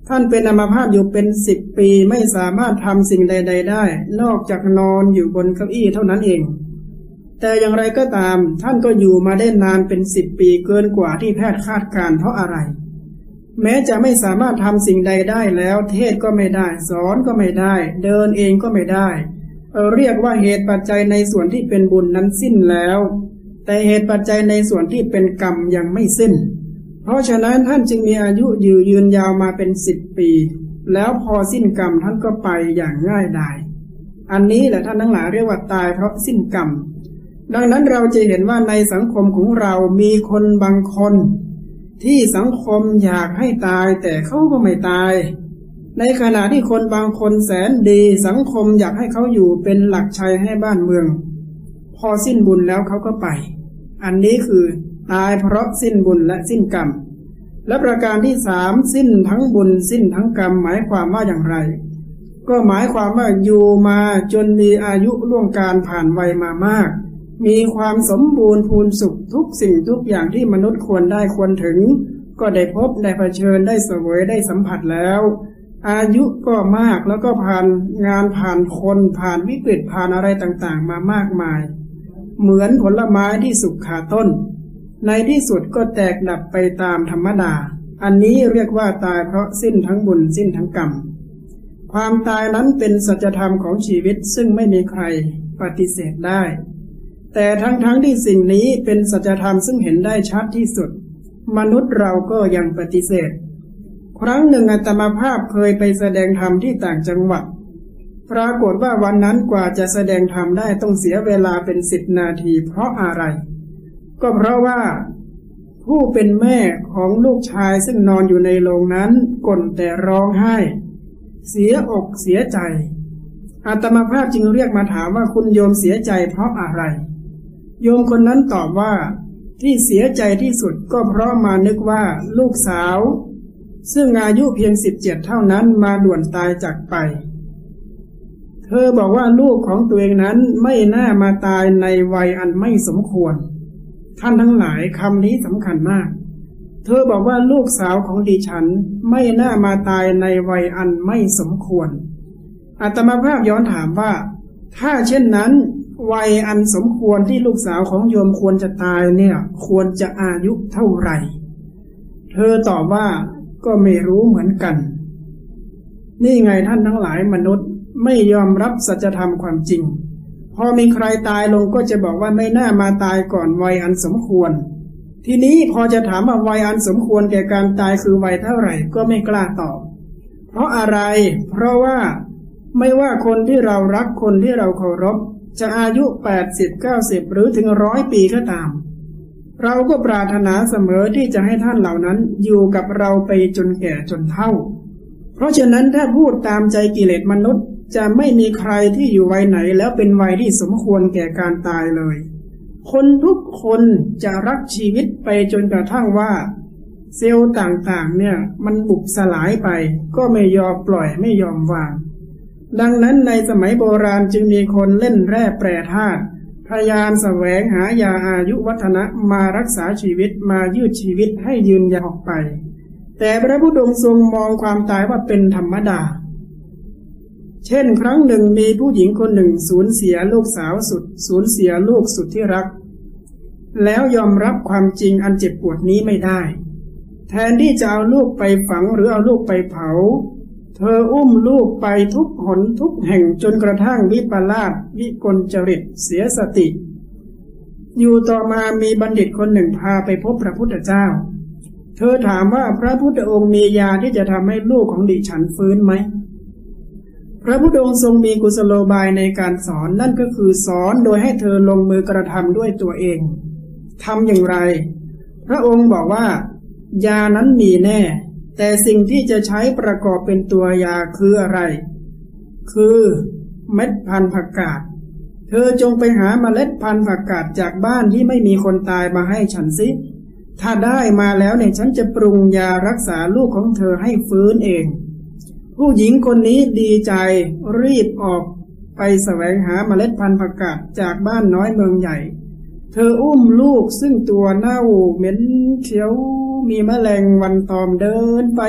ท่านเป็นอัมพาตอยู่เป็นสิบปีไม่สามารถทำสิ่งใดๆได้นอกจากนอนอยู่บนเก้าอี้เท่านั้นเองแต่อย่างไรก็ตามท่านก็อยู่มาได้นานเป็นสิบปีเกินกว่าที่แพทย์คาดการณ์เพราะอะไรแม้จะไม่สามารถทำสิ่งใดได้แล้วเทศก็ไม่ได้สอนก็ไม่ได้เดินเองก็ไม่ได้เรียกว่าเหตุปัจจัยในส่วนที่เป็นบุญนั้นสิ้นแล้วแต่เหตุปัจจัยในส่วนที่เป็นกรรมยังไม่สิ้นเพราะฉะนั้นท่านจึงมีอายุยืนยืนยาวมาเป็นสิบปีแล้วพอสิ้นกรรมท่านก็ไปอย่างง่ายดายอันนี้แหละท่านทั้งหลายเรียกว่าตายเพราะสิ้นกรรมดังนั้นเราจะเห็นว่าในสังคมของเรามีคนบางคนที่สังคมอยากให้ตายแต่เขาก็ไม่ตายในขณะที่คนบางคนแสนดีสังคมอยากให้เขาอยู่เป็นหลักชัยให้บ้านเมืองพอสิ้นบุญแล้วเขาก็ไปอันนี้คือตายเพราะสิ้นบุญและสิ้นกรรมและประการที่สามสิ้นทั้งบุญสิ้นทั้งกรรมหมายความว่าอย่างไรก็หมายความว่าอยู่มาจนมีอายุล่วงการผ่านวัยมามากมีความสมบูรณ์พูนสุขทุกสิ่งทุกอย่างที่มนุษย์ควรได้ควรถึงก็ได้พบได้เผชิญได้เสวยได้สัมผัสแล้วอายุก็มากแล้วก็ผ่านงานผ่านคนผ่านวิกฤตผ่านอะไรต่างๆมามากมายเหมือนผลไม้ที่สุกคาต้นในที่สุดก็แตกดับไปตามธรรมดาอันนี้เรียกว่าตายเพราะสิ้นทั้งบุญสิ้นทั้งกรรมความตายนั้นเป็นสัจธรรมของชีวิตซึ่งไม่มีใครปฏิเสธได้แต่ทั้งๆ ท, ที่สิ่งนี้เป็นสัจธรรมซึ่งเห็นได้ชัดที่สุดมนุษย์เราก็ยังปฏิเสธครั้งหนึ่งอาตมาภาพเคยไปแสดงธรรมที่ต่างจังหวัดปรากฏว่าวันนั้นกว่าจะแสดงธรรมได้ต้องเสียเวลาเป็นสิบนาทีเพราะอะไรก็เพราะว่าผู้เป็นแม่ของลูกชายซึ่งนอนอยู่ในโรงนั้นก่นแต่ร้องไห้เสียอกเสียใจอาตมาภาพจึงเรียกมาถามว่าคุณโยมเสียใจเพราะอะไรโยมคนนั้นตอบว่าที่เสียใจที่สุดก็เพราะมานึกว่าลูกสาวซึ่งอายุเพียงสิบเจ็ดเท่านั้นมาด่วนตายจากไปเธอบอกว่าลูกของตัวเองนั้นไม่น่ามาตายในวัยอันไม่สมควรท่านทั้งหลายคำนี้สำคัญมากเธอบอกว่าลูกสาวของดิฉันไม่น่ามาตายในวัยอันไม่สมควรอาตมาภาพย้อนถามว่าถ้าเช่นนั้นวัยอันสมควรที่ลูกสาวของโยมควรจะตายเนี่ยควรจะอายุเท่าไหร่เธอตอบว่าก็ไม่รู้เหมือนกันนี่ไงท่านทั้งหลายมนุษย์ไม่ยอมรับสัจธรรมความจริงพอมีใครตายลงก็จะบอกว่าไม่น่ามาตายก่อนวัยอันสมควรทีนี้พอจะถามว่าวัยอันสมควรแก่การตายคือวัยเท่าไหร่ก็ไม่กล้าตอบเพราะอะไรเพราะว่าไม่ว่าคนที่เรารักคนที่เราเคารพจะอายุแปดสิบ เก้าสิบหรือถึงร้อยปีก็ตามเราก็ปรารถนาเสมอที่จะให้ท่านเหล่านั้นอยู่กับเราไปจนแก่จนเฒ่าเพราะฉะนั้นถ้าพูดตามใจกิเลสมนุษย์จะไม่มีใครที่อยู่วัยไหนแล้วเป็นวัยที่สมควรแก่การตายเลยคนทุกคนจะรักชีวิตไปจนกระทั่งว่าเซลล์ต่างๆเนี่ยมันบุบสลายไปก็ไม่ยอมปล่อยไม่ยอมวางดังนั้นในสมัยโบราณจึงมีคนเล่นแร่แปรธาตุพยายามแสวงหายาอายุวัฒนะมารักษาชีวิตมายืดชีวิตให้ยืนยาวออกไปแต่พระพุทธองค์ทรงมองความตายว่าเป็นธรรมดาเช่นครั้งหนึ่งมีผู้หญิงคนหนึ่งสูญเสียลูกสาวสุดสูญเสียลูกสุดที่รักแล้วยอมรับความจริงอันเจ็บปวดนี้ไม่ได้แทนที่จะเอาลูกไปฝังหรือเอาลูกไปเผาเธออุ้มลูกไปทุกหนทุกแห่งจนกระทั่งวิปลาสวิกลจริตเสียสติอยู่ต่อมามีบัณฑิตคนหนึ่งพาไปพบพระพุทธเจ้าเธอถามว่าพระพุทธองค์มียาที่จะทำให้ลูกของดิฉันฟื้นไหมพระพุทธองค์ทรงมีกุศโลบายในการสอนนั่นก็คือสอนโดยให้เธอลงมือกระทำด้วยตัวเองทำอย่างไรพระองค์บอกว่ายานั้นมีแน่แต่สิ่งที่จะใช้ประกอบเป็นตัวยาคืออะไรคือเม็ดพันธุ์ผักกาดเธอจงไปหาเมล็ดพันธุ์ผักกาดจากบ้านที่ไม่มีคนตายมาให้ฉันสิถ้าได้มาแล้วเนี่ยฉันจะปรุงยารักษาลูกของเธอให้ฟื้นเองผู้หญิงคนนี้ดีใจรีบออกไปแสวงหาเมล็ดพันธุ์ผักกาดจากบ้านน้อยเมืองใหญ่เธออุ้มลูกซึ่งตัวเน่าเหม็นเขียวมีแมลงวันตอมเดินไปทุกห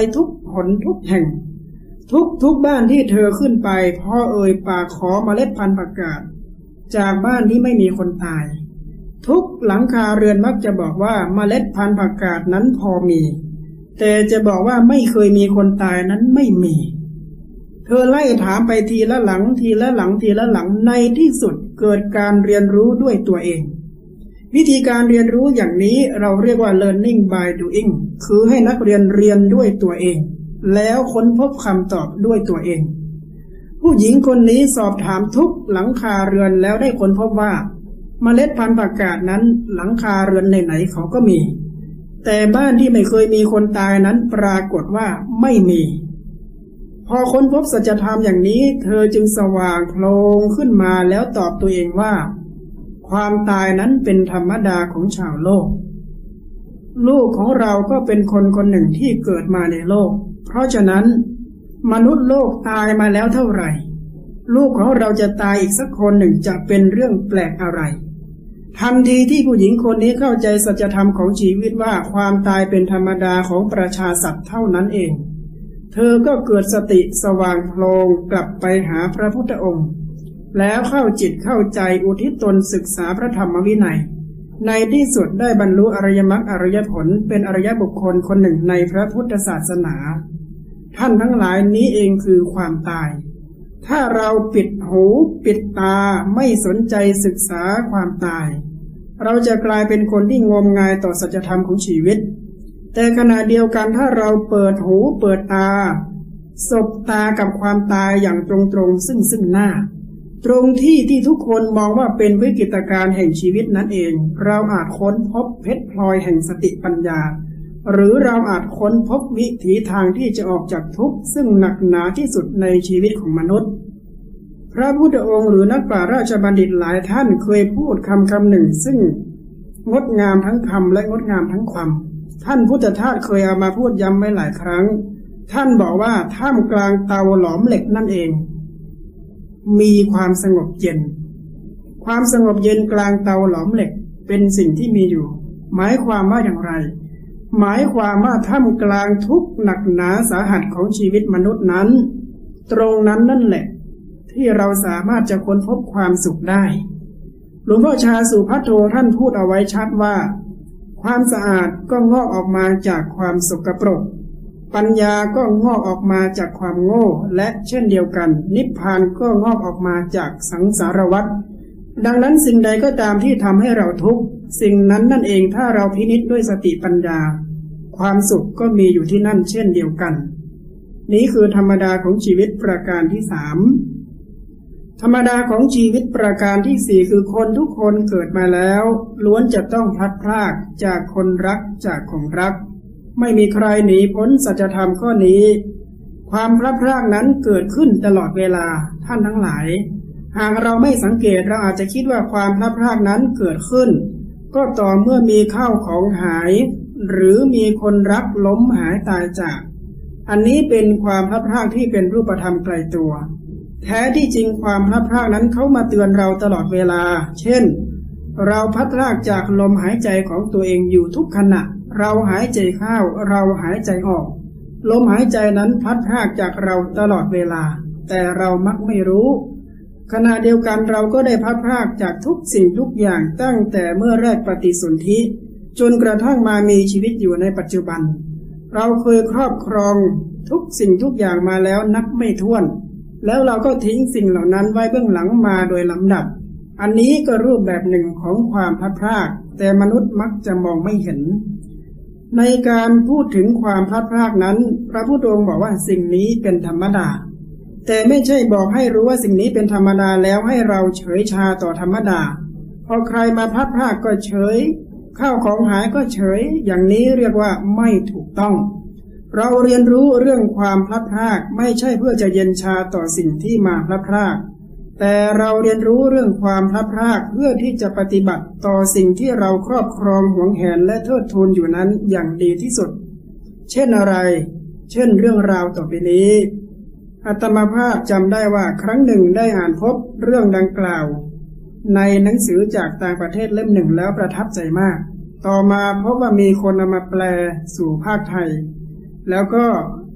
หนทุกแห่งทุกทุกบ้านที่เธอขึ้นไปพ่อเอ่ยปากขอเมล็ดพันธุ์ผักกาดจากบ้านที่ไม่มีคนตายทุกหลังคาเรือนมักจะบอกว่าเมล็ดพันธุ์ผักกาดนั้นพอมีแต่จะบอกว่าไม่เคยมีคนตายนั้นไม่มีเธอไล่ถามไปทีละหลังทีละหลังทีละหลังในที่สุดเกิดการเรียนรู้ด้วยตัวเองวิธีการเรียนรู้อย่างนี้เราเรียกว่า learning by doing คือให้นักเรียนเรียนด้วยตัวเองแล้วค้นพบคำตอบด้วยตัวเองผู้หญิงคนนี้สอบถามทุกหลังคาเรือนแล้วได้ค้นพบว่าเมล็ดพันธุ์ผักกาดนั้นหลังคาเรือนไหนๆเขาก็มีแต่บ้านที่ไม่เคยมีคนตายนั้นปรากฏว่าไม่มีพอค้นพบสัจธรรมอย่างนี้เธอจึงสว่างโพลงขึ้นมาแล้วตอบตัวเองว่าความตายนั้นเป็นธรรมดาของชาวโลกลูกของเราก็เป็นคนคนหนึ่งที่เกิดมาในโลกเพราะฉะนั้นมนุษย์โลกตายมาแล้วเท่าไหร่ลูกของเราจะตายอีกสักคนหนึ่งจะเป็นเรื่องแปลกอะไรทันทีที่ผู้หญิงคนนี้เข้าใจสัจธรรมของชีวิตว่าความตายเป็นธรรมดาของประชาสัตว์เท่านั้นเองเธอก็เกิดสติสว่างโพลงกลับไปหาพระพุทธองค์แล้วเข้าจิตเข้าใจอุทิศตนศึกษาพระธรรมวินัยในที่สุดได้บรรลุอริยมรรคอริยผลเป็นอริยบุคคลคนหนึ่งในพระพุทธศาสนาท่านทั้งหลายนี้เองคือความตายถ้าเราปิดหูปิดตาไม่สนใจศึกษาความตายเราจะกลายเป็นคนที่งมงายต่อสัจธรรมของชีวิตแต่ขณะเดียวกันถ้าเราเปิดหูเปิดตาสบตากับความตายอย่างตรงๆซึ่งซึ่งหน้าตรงที่ที่ทุกคนมองว่าเป็นวิกฤตการณ์แห่งชีวิตนั่นเองเราอาจค้นพบเพชรพลอยแห่งสติปัญญาหรือเราอาจค้นพบวิถีทางที่จะออกจากทุกข์ซึ่งหนักหนาที่สุดในชีวิตของมนุษย์พระพุทธองค์หรือนักปราชญ์ราชบัณฑิตหลายท่านเคยพูดคำคำหนึ่งซึ่งงดงามทั้งคำและงดงามทั้งความท่านพุทธทาสเคยเอามาพูดย้ำไว้หลายครั้งท่านบอกว่าท่ามกลางเตาหลอมเหล็กนั่นเองมีความสงบเย็นความสงบเย็นกลางเตาหลอมเหล็กเป็นสิ่งที่มีอยู่หมายความว่าอย่างไรหมายความว่าท่ามกลางทุกข์หนักหนาสาหัสของชีวิตมนุษย์นั้นตรงนั้นนั่นแหละที่เราสามารถจะค้นพบความสุขได้หลวงพ่อชาสุภัทโทท่านพูดเอาไว้ชัดว่าความสะอาดก็งอกออกมาจากความสกปรกปัญญาก็งอกออกมาจากความโง่และเช่นเดียวกันนิพพานก็งอกออกมาจากสังสารวัฏดังนั้นสิ่งใดก็ตามที่ทำให้เราทุกข์สิ่งนั้นนั่นเองถ้าเราพินิจด้วยสติปัญญาความสุขก็มีอยู่ที่นั่นเช่นเดียวกันนี้คือธรรมดาของชีวิตประการที่สามธรรมดาของชีวิตประการที่สี่คือคนทุกคนเกิดมาแล้วล้วนจะต้องพลัดพรากจากคนรักจากของรักไม่มีใครหนีพ้นสัจธรรมข้อนี้ความพลัดพรากนั้นเกิดขึ้นตลอดเวลาท่านทั้งหลายหากเราไม่สังเกตเราอาจจะคิดว่าความพลัดพรากนั้นเกิดขึ้นก็ต่อเมื่อมีข้าวของหายหรือมีคนรักล้มหายตายจากอันนี้เป็นความพลัดพรากที่เป็นรูปธรรมไกลตัวแท้ที่จริงความพลัดพรากนั้นเขามาเตือนเราตลอดเวลาเช่นเราพลัดพรากจากลมหายใจของตัวเองอยู่ทุกขณะเราหายใจเข้าเราหายใจออกลมหายใจนั้นพลัดพรากจากเราตลอดเวลาแต่เรามักไม่รู้ขณะเดียวกันเราก็ได้พลัดพรากจากทุกสิ่งทุกอย่างตั้งแต่เมื่อแรกปฏิสนธิจนกระทั่งมามีชีวิตอยู่ในปัจจุบันเราเคยครอบครองทุกสิ่งทุกอย่างมาแล้วนับไม่ถ้วนแล้วเราก็ทิ้งสิ่งเหล่านั้นไว้เบื้องหลังมาโดยลำดับอันนี้ก็รูปแบบหนึ่งของความพลัดพรากแต่มนุษย์มักจะมองไม่เห็นในการพูดถึงความพลัดพรากนั้นพระพุทธองค์บอกว่าสิ่งนี้เป็นธรรมดาแต่ไม่ใช่บอกให้รู้ว่าสิ่งนี้เป็นธรรมดาแล้วให้เราเฉยชาต่อธรรมดาพอใครมาพลัดพรากก็เฉยข้าวของหายก็เฉยอย่างนี้เรียกว่าไม่ถูกต้องเราเรียนรู้เรื่องความพลัดพรากไม่ใช่เพื่อจะเย็นชาต่อสิ่งที่มาพลัดพรากแต่เราเรียนรู้เรื่องความพลัดพรากเพื่อที่จะปฏิบัติต่อสิ่งที่เราครอบครองหวงแหนและเทิดทูนอยู่นั้นอย่างดีที่สุดเช่นอะไรเช่นเรื่องราวต่อไปนี้อาตมาภาพจำได้ว่าครั้งหนึ่งได้อ่านพบเรื่องดังกล่าวในหนังสือจากต่างประเทศเล่มหนึ่งแล้วประทับใจมากต่อมาพบว่ามีคนนำมาแปลสู่ภาคไทยแล้วก็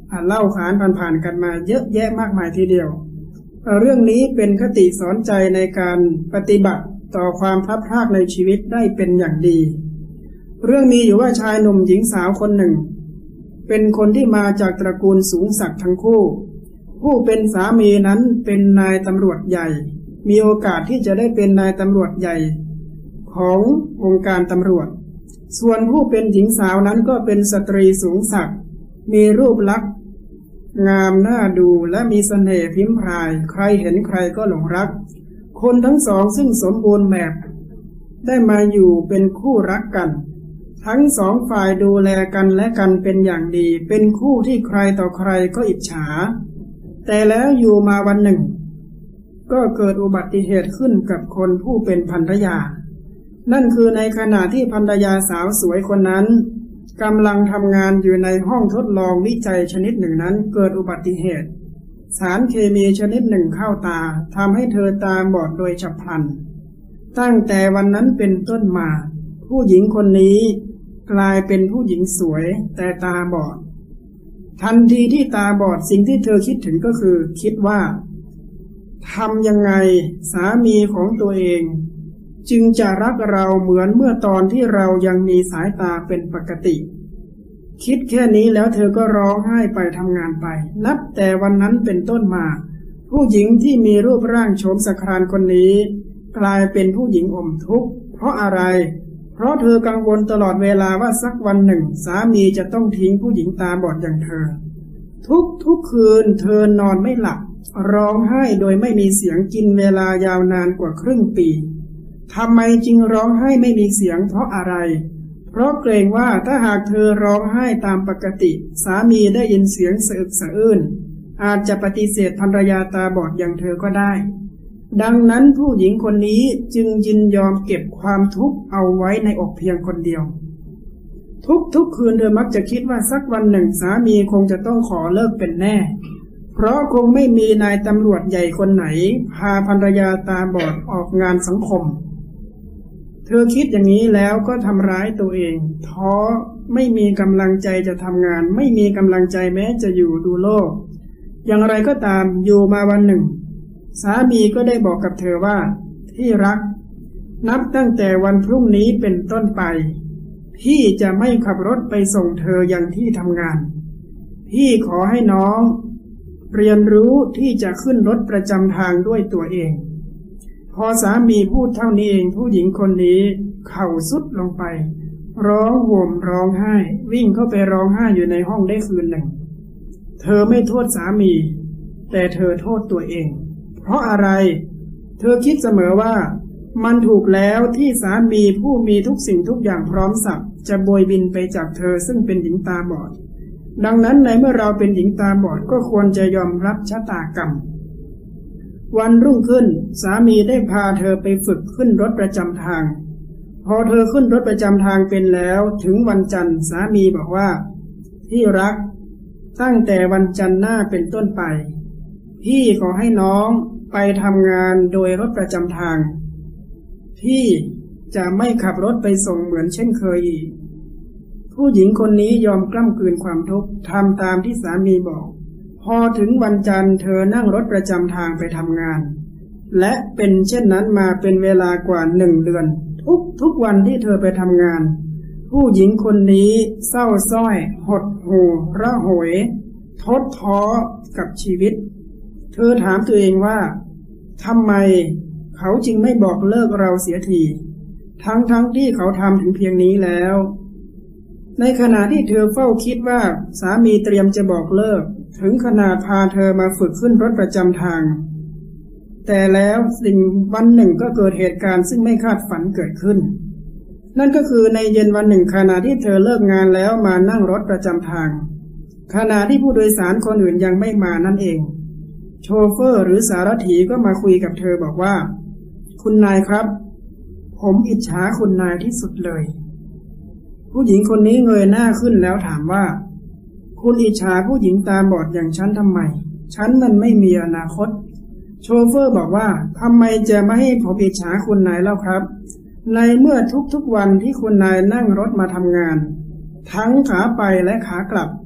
เล่าขานผ่านๆกันมาเยอะแยะมากมายทีเดียวเรื่องนี้เป็นคติสอนใจในการปฏิบัติต่อความพลัดพรากในชีวิตได้เป็นอย่างดีเรื่องมีอยู่ว่าชายหนุ่มหญิงสาวคนหนึ่งเป็นคนที่มาจากตระกูลสูงศักดิ์ทั้งคู่ผู้เป็นสามีนั้นเป็นนายตำรวจใหญ่มีโอกาสที่จะได้เป็นนายตำรวจใหญ่ขององค์การตำรวจส่วนผู้เป็นหญิงสาวนั้นก็เป็นสตรีสูงศักดิ์มีรูปลักษณ์งามน่าดูและมีเสน่ห์พิมพรายใครเห็นใครก็หลงรักคนทั้งสองซึ่งสมบูรณ์แบบได้มาอยู่เป็นคู่รักกันทั้งสองฝ่ายดูแลกันและกันเป็นอย่างดีเป็นคู่ที่ใครต่อใครก็อิจฉาแต่แล้วอยู่มาวันหนึ่งก็เกิดอุบัติเหตุขึ้นกับคนผู้เป็นภรรยานั่นคือในขณะที่ภรรยาสาวสวยคนนั้นกำลังทำงานอยู่ในห้องทดลองวิจัยชนิดหนึ่งนั้นเกิดอุบัติเหตุสารเคมีชนิดหนึ่งเข้าตาทำให้เธอตาบอดโดยฉับพลันตั้งแต่วันนั้นเป็นต้นมาผู้หญิงคนนี้กลายเป็นผู้หญิงสวยแต่ตาบอดทันทีที่ตาบอดสิ่งที่เธอคิดถึงก็คือคิดว่าทำยังไงสามีของตัวเองจึงจะรักเราเหมือนเมื่อตอนที่เรายังมีสายตาเป็นปกติคิดแค่นี้แล้วเธอก็ร้องไห้ไปทำงานไปนับแต่วันนั้นเป็นต้นมาผู้หญิงที่มีรูปร่างโฉมสครานคนนี้กลายเป็นผู้หญิงอมทุกข์เพราะอะไรเพราะเธอกังวลตลอดเวลาว่าสักวันหนึ่งสามีจะต้องทิ้งผู้หญิงตาบอดอย่างเธอทุกทุกคืนเธอนอนไม่หลับร้องไห้โดยไม่มีเสียงกินเวลายาวนานกว่าครึ่งปีทำไมจึงร้องไห้ไม่มีเสียงเพราะอะไรเพราะเกรงว่าถ้าหากเธอร้องไห้ตามปกติสามีได้ยินเสียงสะอึกสะอื้นอาจจะปฏิเสธภรรยาตาบอดอย่างเธอก็ได้ดังนั้นผู้หญิงคนนี้จึงยินยอมเก็บความทุกข์เอาไว้ในอกเพียงคนเดียวทุกทุกคืนเธอมักจะคิดว่าสักวันหนึ่งสามีคงจะต้องขอเลิกเป็นแน่เพราะคงไม่มีนายตำรวจใหญ่คนไหนพาภรรยาตาบอดออกงานสังคมเธอคิดอย่างนี้แล้วก็ทำร้ายตัวเองท้อไม่มีกำลังใจจะทำงานไม่มีกำลังใจแม้จะอยู่ดูโลกอย่างไรก็ตามอยู่มาวันหนึ่งสามีก็ได้บอกกับเธอว่าที่รักนับตั้งแต่วันพรุ่งนี้เป็นต้นไปพี่จะไม่ขับรถไปส่งเธอยังที่ทำงานพี่ขอให้น้องเรียนรู้ที่จะขึ้นรถประจำทางด้วยตัวเองพอสามีพูดเท่านี้เองผู้หญิงคนนี้เข่าสุดลงไปร้องห่มร้องไห้วิ่งเข้าไปร้องไห้อยู่ในห้องได้คืนหนึ่งเธอไม่โทษสามีแต่เธอโทษตัวเองเพราะอะไรเธอคิดเสมอว่ามันถูกแล้วที่สามีผู้มีทุกสิ่งทุกอย่างพร้อมสับจะโบยบินไปจากเธอซึ่งเป็นหญิงตาบอดดังนั้นในเมื่อเราเป็นหญิงตาบอดก็ควรจะยอมรับชะตากรรมวันรุ่งขึ้นสามีได้พาเธอไปฝึกขึ้นรถประจำทางพอเธอขึ้นรถประจำทางเป็นแล้วถึงวันจันทร์สามีบอกว่าที่รักตั้งแต่วันจันทร์หน้าเป็นต้นไปพี่ขอให้น้องไปทำงานโดยรถประจำทางพี่จะไม่ขับรถไปส่งเหมือนเช่นเคยอีกผู้หญิงคนนี้ยอมกล้ำกลืนความทุกข์ทำตามที่สามีบอกพอถึงวันจันทร์เธอนั่งรถประจำทางไปทำงานและเป็นเช่นนั้นมาเป็นเวลากว่าหนึ่งเดือนทุกทุกวันที่เธอไปทำงานผู้หญิงคนนี้เศร้าส้อยหดหู่ระหวยท้อท้อกับชีวิตเธอถามตัวเองว่าทำไมเขาจึงไม่บอกเลิกเราเสียทีทั้งทั้งที่เขาทำถึงเพียงนี้แล้วในขณะที่เธอเฝ้าคิดว่าสามีเตรียมจะบอกเลิกถึงขนาดพาเธอมาฝึกขึ้นรถประจำทางแต่แล้วสิ่งวันหนึ่งก็เกิดเหตุการณ์ซึ่งไม่คาดฝันเกิดขึ้นนั่นก็คือในเย็นวันหนึ่งขณะที่เธอเลิกงานแล้วมานั่งรถประจำทางขณะที่ผู้โดยสารคนอื่นยังไม่มานั่นเองโชเฟอร์หรือสารถีก็มาคุยกับเธอบอกว่าคุณนายครับผมอิจฉาคุณนายที่สุดเลยผู้หญิงคนนี้เงยหน้าขึ้นแล้วถามว่าคุณอิจฉาผู้หญิงตาบอดอย่างฉันทำไมฉันมันไม่มีอนาคตโชเฟอร์บอกว่าทำไมจะไม่ให้ผมอิจฉาคุณนายเล่าครับในเมื่อทุกๆวันที่คุณนายนั่งรถมาทำงานทั้งขาไปและขากลับ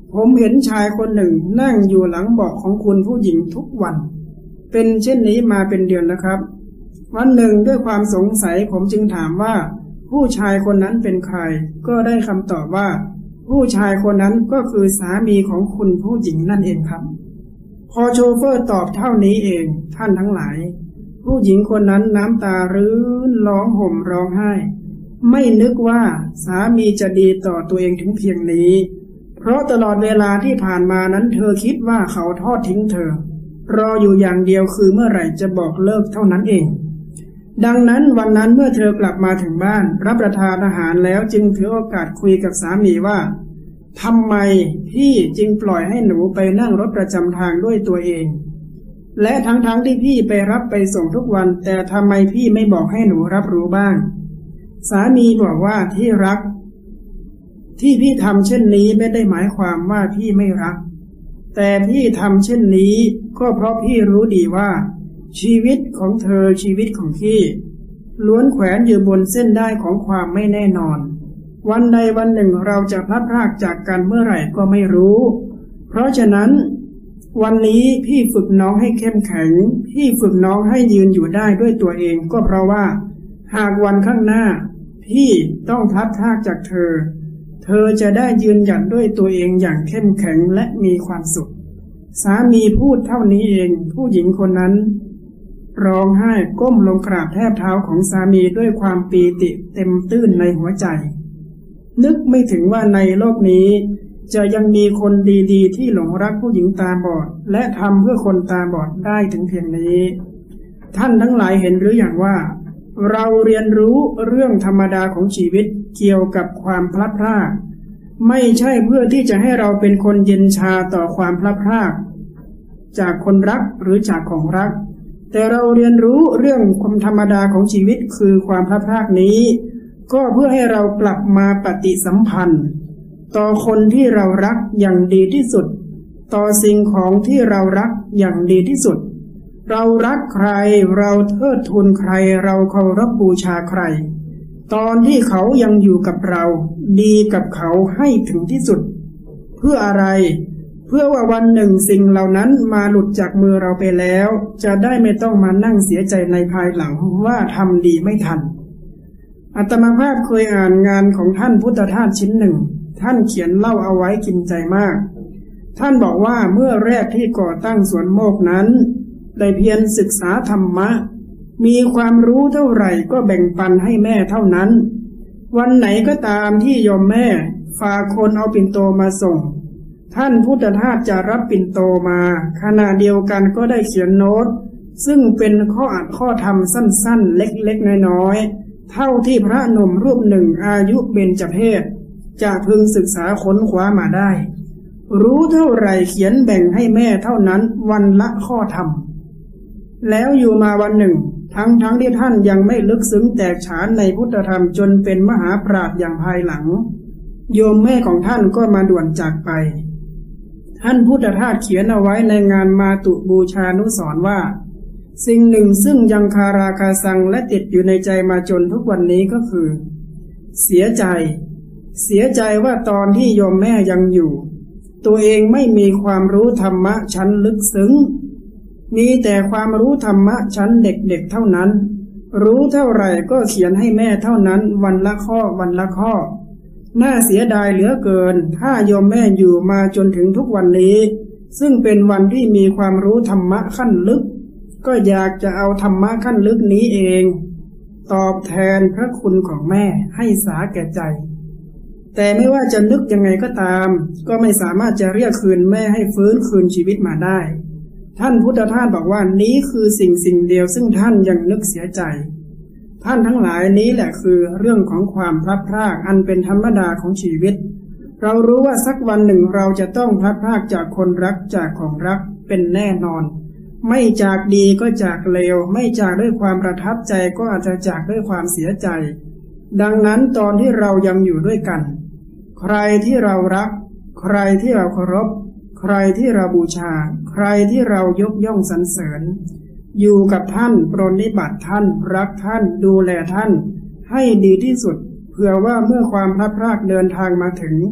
ผมเห็นชายคนหนึ่งนั่งอยู่หลังเบาะของคุณผู้หญิงทุกวันเป็นเช่นนี้มาเป็นเดือนแล้วครับวันหนึ่งด้วยความสงสัยผมจึงถามว่าผู้ชายคนนั้นเป็นใครก็ได้คำตอบว่าผู้ชายคนนั้นก็คือสามีของคุณผู้หญิงนั่นเองครับพอโชเฟอร์ตอบเท่านี้เองท่านทั้งหลายผู้หญิงคนนั้นน้ำตารื้นร้องห่มร้องไห้ไม่นึกว่าสามีจะดีต่อตัวเองถึงเพียงนี้เพราะตลอดเวลาที่ผ่านมานั้นเธอคิดว่าเขาทอดทิ้งเธอรออยู่อย่างเดียวคือเมื่อไหร่จะบอกเลิกเท่านั้นเองดังนั้นวันนั้นเมื่อเธอกลับมาถึงบ้านรับประทานอาหารแล้วจึงถือโอกาสคุยกับสามีว่าทำไมพี่จึงปล่อยให้หนูไปนั่งรถประจำทางด้วยตัวเองและทั้งๆ ท, ที่พี่ไปรับไปส่งทุกวันแต่ทำไมพี่ไม่บอกให้หนูรับรู้บ้างสามีบอกว่าที่รักที่พี่ทำเช่นนี้ไม่ได้หมายความว่าพี่ไม่รักแต่พี่ทำเช่นนี้ก็เพราะพี่รู้ดีว่าชีวิตของเธอชีวิตของพี่ล้วนแขวนอยู่บนเส้นได้ของความไม่แน่นอนวันใดวันหนึ่งเราจะพลัดพรากจากกันเมื่อไหร่ก็ไม่รู้เพราะฉะนั้นวันนี้พี่ฝึกน้องให้เข้มแข็งพี่ฝึกน้องให้ยืนอยู่ได้ด้วยตัวเองก็เพราะว่าหากวันข้างหน้าพี่ต้องพลัดพรากจากเธอเธอจะได้ยืนหยัดด้วยตัวเองอย่างเข้มแข็งและมีความสุขสามีพูดเท่านี้เองผู้หญิงคนนั้นร้องไห้ก้มลงกราบแทบเท้าของสามีด้วยความปีติเต็มตื้นในหัวใจนึกไม่ถึงว่าในโลกนี้จะยังมีคนดีๆที่หลงรักผู้หญิงตาบอดและทำเพื่อคนตาบอดได้ถึงเพียงนี้ท่านทั้งหลายเห็นหรืออย่างว่าเราเรียนรู้เรื่องธรรมดาของชีวิตเกี่ยวกับความพลัดพรากไม่ใช่เพื่อที่จะให้เราเป็นคนเย็นชาต่อความพลัดพรากจากคนรักหรือจากของรักแต่เราเรียนรู้เรื่องความธรรมดาของชีวิตคือความพลัดพรากนี้ก็เพื่อให้เรากลับมาปฏิสัมพันธ์ต่อคนที่เรารักอย่างดีที่สุดต่อสิ่งของที่เรารักอย่างดีที่สุดเรารักใครเราเทิดทูนใครเราเคารพบูชาใครตอนที่เขายังอยู่กับเราดีกับเขาให้ถึงที่สุดเพื่ออะไรเพื่อว่าวันหนึ่งสิ่งเหล่านั้นมาหลุดจากมือเราไปแล้วจะได้ไม่ต้องมานั่งเสียใจในภายหลังว่าทำดีไม่ทันอาตมาภาพเคยอ่านงานของท่านพุทธทาสชิ้นหนึ่งท่านเขียนเล่าเอาไว้กินใจมากท่านบอกว่าเมื่อแรกที่ก่อตั้งสวนโมกนั้นได้เพียรศึกษาธรรมะมีความรู้เท่าไหร่ก็แบ่งปันให้แม่เท่านั้นวันไหนก็ตามที่โยมแม่ฝากคนเอาปิ่นโตมาส่งท่านพุทธทาสจะรับปิ่นโตมาขณะเดียวกันก็ได้เขียนโน้ตซึ่งเป็นข้ออัดข้อธรรมสั้นๆเล็กๆน้อยๆเท่าที่พระหนุ่มรูปหนึ่งอายุเบญจเพสจะพึงศึกษาค้นคว้ามาได้รู้เท่าไหร่เขียนแบ่งให้แม่เท่านั้นวันละข้อธรรมแล้วอยู่มาวันหนึ่งทั้งทั้งที่ท่านยังไม่ลึกซึ้งแตกฉานในพุทธธรรมจนเป็นมหาปราชญ์อย่างภายหลังโยมแม่ของท่านก็มาด่วนจากไปท่านพุทธทาสเขียนเอาไว้ในงานมาตุบูชานุสรณ์ว่าสิ่งหนึ่งซึ่งยังคาราคาซังและติดอยู่ในใจมาจนทุกวันนี้ก็คือเสียใจเสียใจว่าตอนที่โยมแม่ยังอยู่ตัวเองไม่มีความรู้ธรรมะชั้นลึกซึ้งมีแต่ความรู้ธรรมะชั้นเด็กๆเท่านั้นรู้เท่าไหร่ก็เขียนให้แม่เท่านั้นวันละข้อวันละข้อน่าเสียดายเหลือเกินถ้าโยมแม่อยู่มาจนถึงทุกวันนี้ซึ่งเป็นวันที่มีความรู้ธรรมะขั้นลึกก็อยากจะเอาธรรมะขั้นลึกนี้เองตอบแทนพระคุณของแม่ให้สาแก่ใจแต่ไม่ว่าจะนึกยังไงก็ตามก็ไม่สามารถจะเรียกคืนแม่ให้ฟื้นคืนชีวิตมาได้ท่านพุทธทาสบอกว่านี้คือสิ่งสิ่งเดียวซึ่งท่านยังนึกเสียใจท่านทั้งหลายนี้แหละคือเรื่องของความพลัดพรากอันเป็นธรรมดาของชีวิตเรารู้ว่าสักวันหนึ่งเราจะต้องพลัดพรากจากคนรักจากของรักเป็นแน่นอนไม่จากดีก็จากเลวไม่จากด้วยความประทับใจก็อาจจะจากด้วยความเสียใจดังนั้นตอนที่เรายังอยู่ด้วยกันใครที่เรารักใครที่เราเคารพใครที่เราบูชาใครที่เรายกย่องสรรเสริญอยู่กับท่านปรนนิบัติท่านรักท่านดูแลท่านให้ดีที่สุดเผื่อว่าเมื่อความพลัดพรากเดินทางมาถึง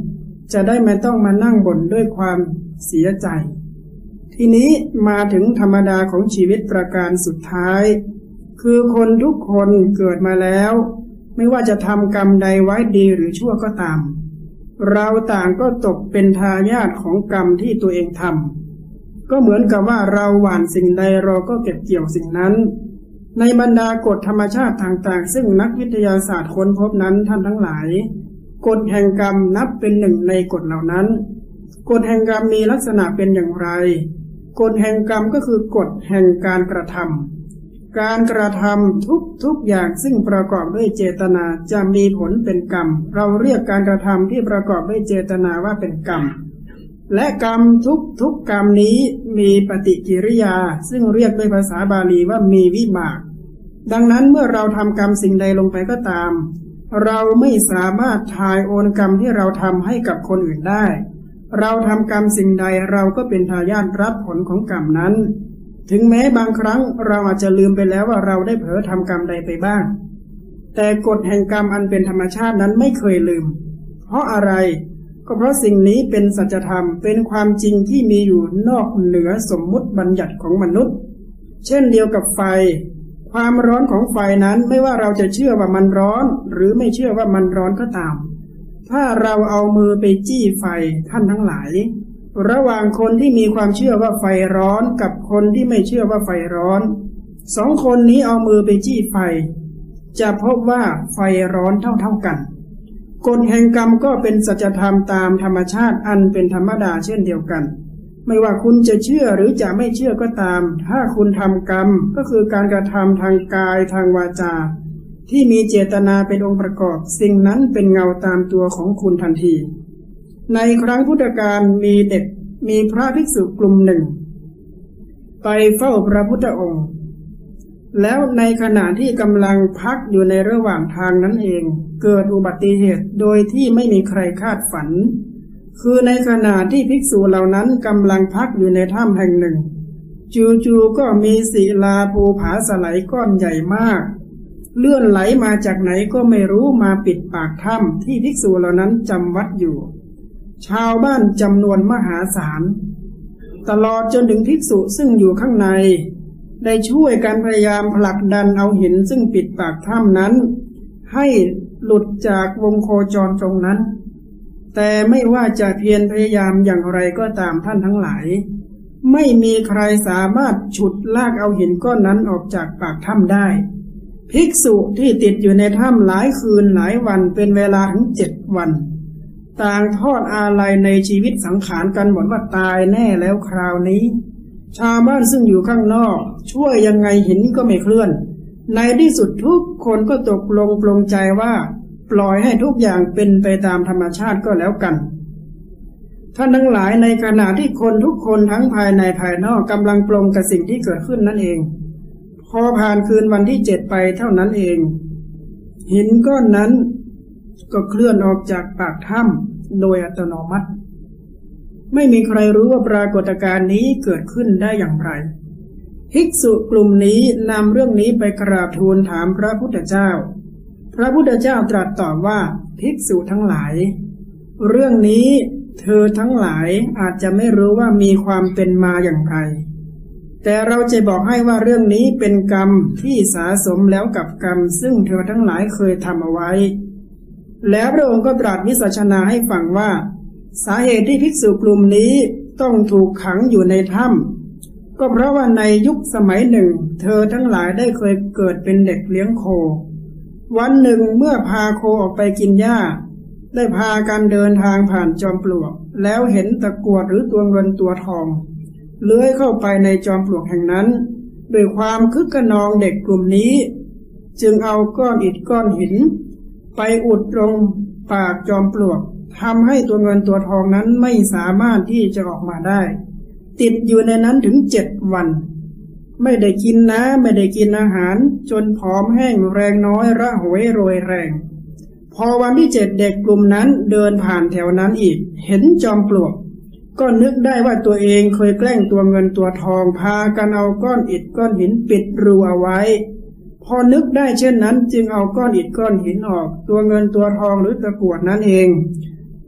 จะได้ไม่ต้องมานั่งบ่นด้วยความเสียใจทีนี้มาถึงธรรมดาของชีวิตประการสุดท้ายคือคนทุกคนเกิดมาแล้วไม่ว่าจะทำกรรมใดไว้ดีหรือชั่วก็ตามเราต่างก็ตกเป็นทายาทของกรรมที่ตัวเองทำก็เหมือนกับว่าเราหว่านสิ่งใดเราก็เก็บเกี่ยวสิ่งนั้นในบรรดากฎธรรมชาติต่างๆซึ่งนักวิทยาศาสตร์ค้นพบนั้นท่านทั้งหลายกฎแห่งกรรมนับเป็นหนึ่งในกฎเหล่านั้นกฎแห่งกรรมมีลักษณะเป็นอย่างไรกฎแห่งกรรมก็คือกฎแห่งการกระทำการกระทำทุกทุกอย่างซึ่งประกอบด้วยเจตนาจะมีผลเป็นกรรมเราเรียกการกระทำที่ประกอบด้วยเจตนาว่าเป็นกรรมและกรรมทุกทุกกรรมนี้มีปฏิกิริยาซึ่งเรียกด้วยภาษาบาลีว่ามีวิบากดังนั้นเมื่อเราทำกรรมสิ่งใดลงไปก็ตามเราไม่สามารถทายโอนกรรมที่เราทำให้กับคนอื่นได้เราทำกรรมสิ่งใดเราก็เป็นทายาทรับผลของกรรมนั้นถึงแม้บางครั้งเราอาจจะลืมไปแล้วว่าเราได้เผลอทำกรรมใดไปบ้างแต่กฎแห่งกรรมอันเป็นธรรมชาตินั้นไม่เคยลืมเพราะอะไรก็เพราะสิ่งนี้เป็นสัจธรรมเป็นความจริงที่มีอยู่นอกเหนือสมมุติบัญญัติของมนุษย์เช่นเดียวกับไฟความร้อนของไฟนั้นไม่ว่าเราจะเชื่อว่ามันร้อนหรือไม่เชื่อว่ามันร้อนก็ตามถ้าเราเอามือไปจี้ไฟท่านทั้งหลายระหว่างคนที่มีความเชื่อว่าไฟร้อนกับคนที่ไม่เชื่อว่าไฟร้อนสองคนนี้เอามือไปจี้ไฟจะพบว่าไฟร้อนเท่าๆกันกฎแห่งกรรมก็เป็นสัจธรรมตามธรรมชาติอันเป็นธรรมดาเช่นเดียวกันไม่ว่าคุณจะเชื่อหรือจะไม่เชื่อก็ตามถ้าคุณทำกรรมก็คือการกระทำทางกายทางวาจาที่มีเจตนาเป็นองค์ประกอบสิ่งนั้นเป็นเงาตามตัวของคุณทันทีในครั้งพุทธกาลมีเด็กมีพระภิกษุกลุ่มหนึ่งไปเฝ้าพระพุทธองค์แล้วในขณะที่กำลังพักอยู่ในระหว่างทางนั้นเองเกิดอุบัติเหตุโดยที่ไม่มีใครคาดฝันคือในขณะที่ภิกษุเหล่านั้นกำลังพักอยู่ในถ้ำแห่งหนึ่งจู่ๆก็มีศิลาภูผาสไลด์ก้อนใหญ่มากเลื่อนไหลมาจากไหนก็ไม่รู้มาปิดปากถ้ำที่ภิกษุเหล่านั้นจำวัดอยู่ชาวบ้านจำนวนมหาศาลตลอดจนถึงภิกษุซึ่งอยู่ข้างในได้ช่วยกันพยายามผลักดันเอาหินซึ่งปิดปากถ้ำนั้นให้หลุดจากวงโคจรตรงนั้นแต่ไม่ว่าจะเพียรพยายามอย่างไรก็ตามท่านทั้งหลายไม่มีใครสามารถฉุดลากเอาหินก้อนนั้นออกจากปากถ้ำได้ภิกษุที่ติดอยู่ในถ้ำหลายคืนหลายวันเป็นเวลาถึงเจ็ดวันต่างทอดอาลัยในชีวิตสังขารกันหมดว่าตายแน่แล้วคราวนี้ชาวบ้านซึ่งอยู่ข้างนอกช่วยยังไงหินก็ไม่เคลื่อนในที่สุดทุกคนก็ตกลงปลงใจว่าปล่อยให้ทุกอย่างเป็นไปตามธรรมชาติก็แล้วกันท่านทั้งหลายในขณะที่คนทุกคนทั้งภายในภายนอกกำลังปลงกับสิ่งที่เกิดขึ้นนั่นเองพอผ่านคืนวันที่เจ็ดไปเท่านั้นเองหินก้อนนั้นก็เคลื่อนออกจากปากถ้ำโดยอัตโนมัติไม่มีใครรู้ว่าปรากฏการณ์นี้เกิดขึ้นได้อย่างไรภิกษุกลุ่มนี้นำเรื่องนี้ไปกราบทูลถามพระพุทธเจ้าพระพุทธเจ้าตรัสตอบว่าภิกษุทั้งหลายเรื่องนี้เธอทั้งหลายอาจจะไม่รู้ว่ามีความเป็นมาอย่างไรแต่เราจะบอกให้ว่าเรื่องนี้เป็นกรรมที่สะสมแล้วกับกรรมซึ่งเธอทั้งหลายเคยทำเอาไว้แล้วพระองค์ก็ตรัสวิสัชนาให้ฟังว่าสาเหตุที่ภิกษุกลุ่มนี้ต้องถูกขังอยู่ในถ้ำก็เพราะว่าในยุคสมัยหนึ่งเธอทั้งหลายได้เคยเกิดเป็นเด็กเลี้ยงโควันหนึ่งเมื่อพาโคออกไปกินหญ้าได้พากันเดินทางผ่านจอมปลวกแล้วเห็นตะกรวดหรือตัวเงินตัวทองเลื้อยเข้าไปในจอมปลวกแห่งนั้นด้วยความคึกขนองเด็กกลุ่มนี้จึงเอาก้อนอิฐก้อนหินไปอุดตรงปากจอมปลวกทำให้ตัวเงินตัวทองนั้นไม่สามารถที่จะออกมาได้ติดอยู่ในนั้นถึงเจ็ดวันไม่ได้กินน้ำไม่ได้กินอาหารจนผอมแห้งแรงน้อยระหวยโรยแรงพอวันที่เจ็ดเด็กกลุ่มนั้นเดินผ่านแถวนั้นอีกเห็นจอมปลวกก็นึกได้ว่าตัวเองเคยแกล้งตัวเงินตัวทองพากันเอาก้อนอิฐก้อนหินปิดรูเอาไว้พอนึกได้เช่นนั้นจึงเอาก้อนอิฐก้อนหินออกตัวเงินตัวทองหรือตะกรวดนั้นเองพ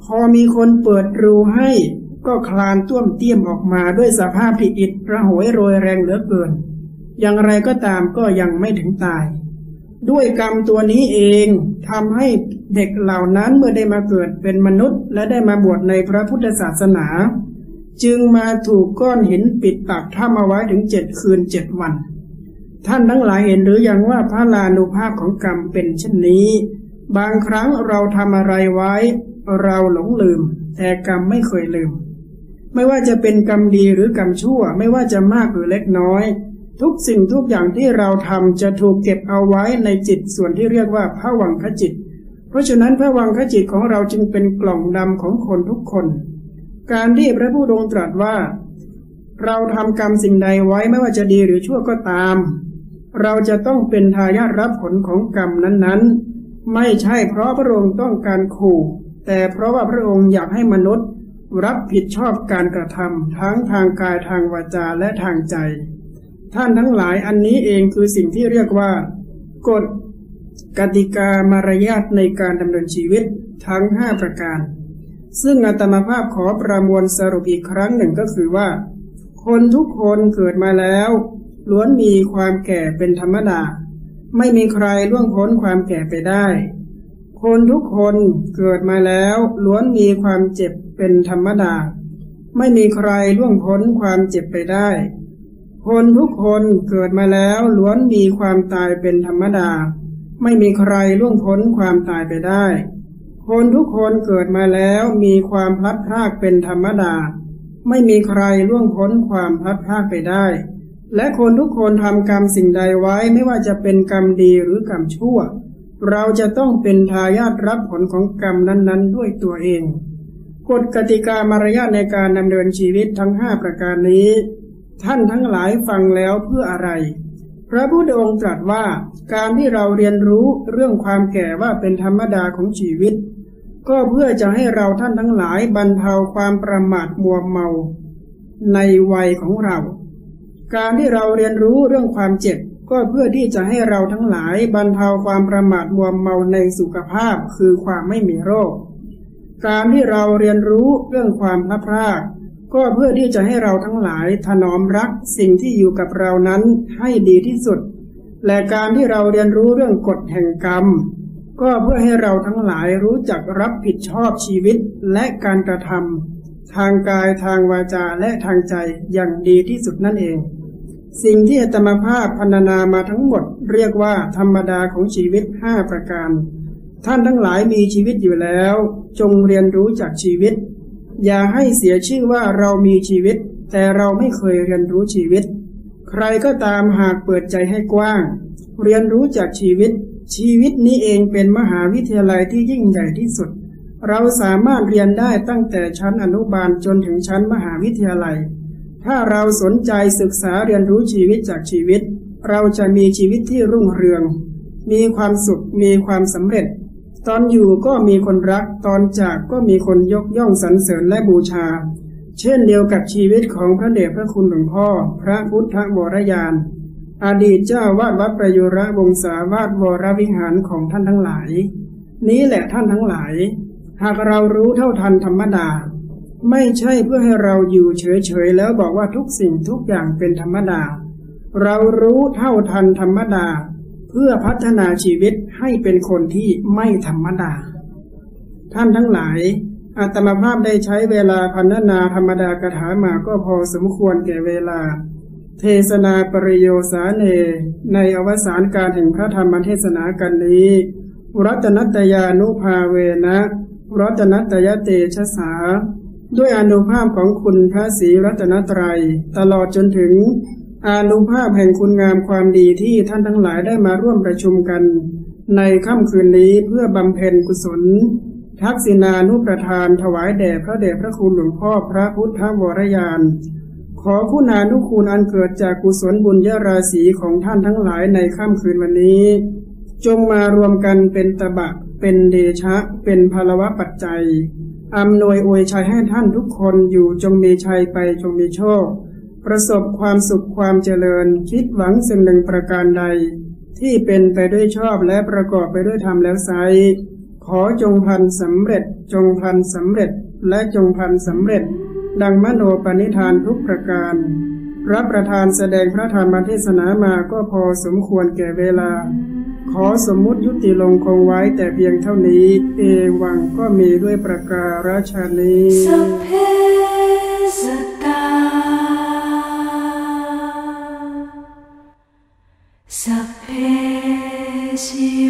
พอมีคนเปิดรูให้ก็คลานต้วมเตี้ยมออกมาด้วยสภาพที่อิดระโหยโรยแรงเหลือเกินอย่างไรก็ตามก็ยังไม่ถึงตายด้วยกรรมตัวนี้เองทำให้เด็กเหล่านั้นเมื่อได้มาเกิดเป็นมนุษย์และได้มาบวชในพระพุทธศาสนาจึงมาถูกก้อนหินปิดปากถ้ำเอาไว้ถึงเจ็ดคืนเจ็ดวันท่านทั้งหลายเห็นหรือยังว่าพระลานุภาพของกรรมเป็นเช่นนี้บางครั้งเราทำอะไรไว้เราหลงลืมแต่กรรมไม่เคยลืมไม่ว่าจะเป็นกรรมดีหรือกรรมชั่วไม่ว่าจะมากหรือเล็กน้อยทุกสิ่งทุกอย่างที่เราทำจะถูกเก็บเอาไว้ในจิตส่วนที่เรียกว่าภวังคจิตเพราะฉะนั้นภวังคจิตของเราจึงเป็นกล่องดำของคนทุกคนการที่พระผู้ทรงตรัสว่าเราทำกรรมสิ่งใดไว้ไม่ว่าจะดีหรือชั่วก็ตามเราจะต้องเป็นทายาทรับผลของกรรมนั้นๆไม่ใช่เพราะพระองค์ต้องการขู่แต่เพราะว่าพระองค์อยากให้มนุษย์รับผิดชอบการกระทำทั้งทางกายทางวาจาและทางใจท่านทั้งหลายอันนี้เองคือสิ่งที่เรียกว่ากฎกติกามารยาทในการดำเนินชีวิตทั้งห้าประการซึ่งอาตมาภาพขอประมวลสรุปอีกครั้งหนึ่งก็คือว่าคนทุกคนเกิดมาแล้วล้วนมีความแก่เป็นธรรมดาไม่มีใครล่วงพ้นความแก่ไปได้คนทุกคนเกิดมาแล้วล้วนมีความเจ็บเป็นธรรมดาไม่มีใครล่วงพ้นความเจ็บไปได้คนทุกคนเกิดมาแล้วล้วนมีความตายเป็นธรรมดาไม่มีใครล่วงพ้นความตายไปได้คนทุกคนเกิดมาแล้วมีความพลัดพรากเป็นธรรมดาไม่มีใครล่วงพ้นความพลัดพรากไปได้และคนทุกคนทำกรรมสิ่งใดไว้ไม่ว่าจะเป็นกรรมดีหรือกรรมชั่วเราจะต้องเป็นทายาทรับผลของกรรมนั้นๆด้วยตัวเองกฎกติกามารยาทในการดำเนินชีวิตทั้งห้าประการนี้ท่านทั้งหลายฟังแล้วเพื่ออะไรพระพุทธองค์ตรัสว่าการที่เราเรียนรู้เรื่องความแก่ว่าเป็นธรรมดาของชีวิตก็เพื่อจะให้เราท่านทั้งหลายบรรเทาความประมาทมัวเมาในวัยของเราการที่เราเรียนรู้เรื่องความเจ็บก็เพื่อที่จะให้เราทั้งหลายบรรเทาความประมาทมัวเมาในสุขภาพคือความไม่มีโรคการที่เราเรียนรู้เรื่องความพลัดพรากก็เพื่อที่จะให้เราทั้งหลายถนอมรักสิ่งที่อยู่กับเรานั้นให้ดีที่สุดและการที่เราเรียนรู้เรื่องกฎแห่งกรรมก็เพื่อให้เราทั้งหลายรู้จักรับผิดชอบชีวิตและการกระทำทางกายทางวาจาและทางใจอย่างดีที่สุดนั่นเองสิ่งที่อาตมาภาพพรรณนามาทั้งหมดเรียกว่าธรรมดาของชีวิตห้าประการท่านทั้งหลายมีชีวิตอยู่แล้วจงเรียนรู้จากชีวิตอย่าให้เสียชื่อว่าเรามีชีวิตแต่เราไม่เคยเรียนรู้ชีวิตใครก็ตามหากเปิดใจให้กว้างเรียนรู้จากชีวิตชีวิตนี้เองเป็นมหาวิทยาลัยที่ยิ่งใหญ่ที่สุดเราสามารถเรียนได้ตั้งแต่ชั้นอนุบาลจนถึงชั้นมหาวิทยาลัยถ้าเราสนใจศึกษาเรียนรู้ชีวิตจากชีวิตเราจะมีชีวิตที่รุ่งเรืองมีความสุขมีความสำเร็จตอนอยู่ก็มีคนรักตอนจากก็มีคนยกย่องสรรเสริญและบูชาเช่นเดียวกับชีวิตของพระเดชพระคุณหลวงพ่อพระพุทธวรยานอดีตเจ้าวาดวัดประยุรวงศาวาสวรวิหารของท่านทั้งหลายนี้แหละท่านทั้งหลายหากเรารู้เท่าทันธรรมดาไม่ใช่เพื่อให้เราอยู่เฉยๆแล้วบอกว่าทุกสิ่งทุกอย่างเป็นธรรมดาเรารู้เท่าทันธรรมดาเพื่อพัฒนาชีวิตให้เป็นคนที่ไม่ธรรมดาท่านทั้งหลายอาตมาภาพได้ใช้เวลาพรรณนาธรรมดากถามาก็พอสมควรแก่เวลาเทศนาปริโยสาเนในอวสานการแห่งพระธรรมเทศนากันนี้รัตนัตยานุภาเวนะรัตนัตยเตชะสาด้วยอานุภาพของคุณพระศรีรัตนตรัยตลอดจนถึงอานุภาพแห่งคุณงามความดีที่ท่านทั้งหลายได้มาร่วมประชุมกันในค่ำคืนนี้เพื่อบำเพ็ญกุศลทักษิณานุประทานถวายแด่พระเดชพระคุณหลวงพ่อพระพุทธวรยานขอคุณานุคุณอันเกิดจากกุศลบุญญาราศีของท่านทั้งหลายในค่ำคืนวันนี้จงมารวมกันเป็นตบะเป็นเดชะเป็นพลวะปัจจัยอำนวยอวยชัยให้ท่านทุกคนอยู่จงมีชัยไปจงมีโชคประสบความสุขความเจริญคิดหวังสิ่งหนึ่งประการใดที่เป็นไปด้วยชอบและประกอบไปด้วยธรรมแล้วไซขอจงพันสำเร็จจงพันสำเร็จและจงพันสำเร็จดังมโนปณิธานทุกประการรับประทานแสดงพระธรรมเทศนามาก็พอสมควรแก่เวลาขอสมมุติยุติลงคงไว้แต่เพียงเท่านี้เอวังก็มีด้วยประการฉะนี้สัพเพสัตตาสัพเพชิ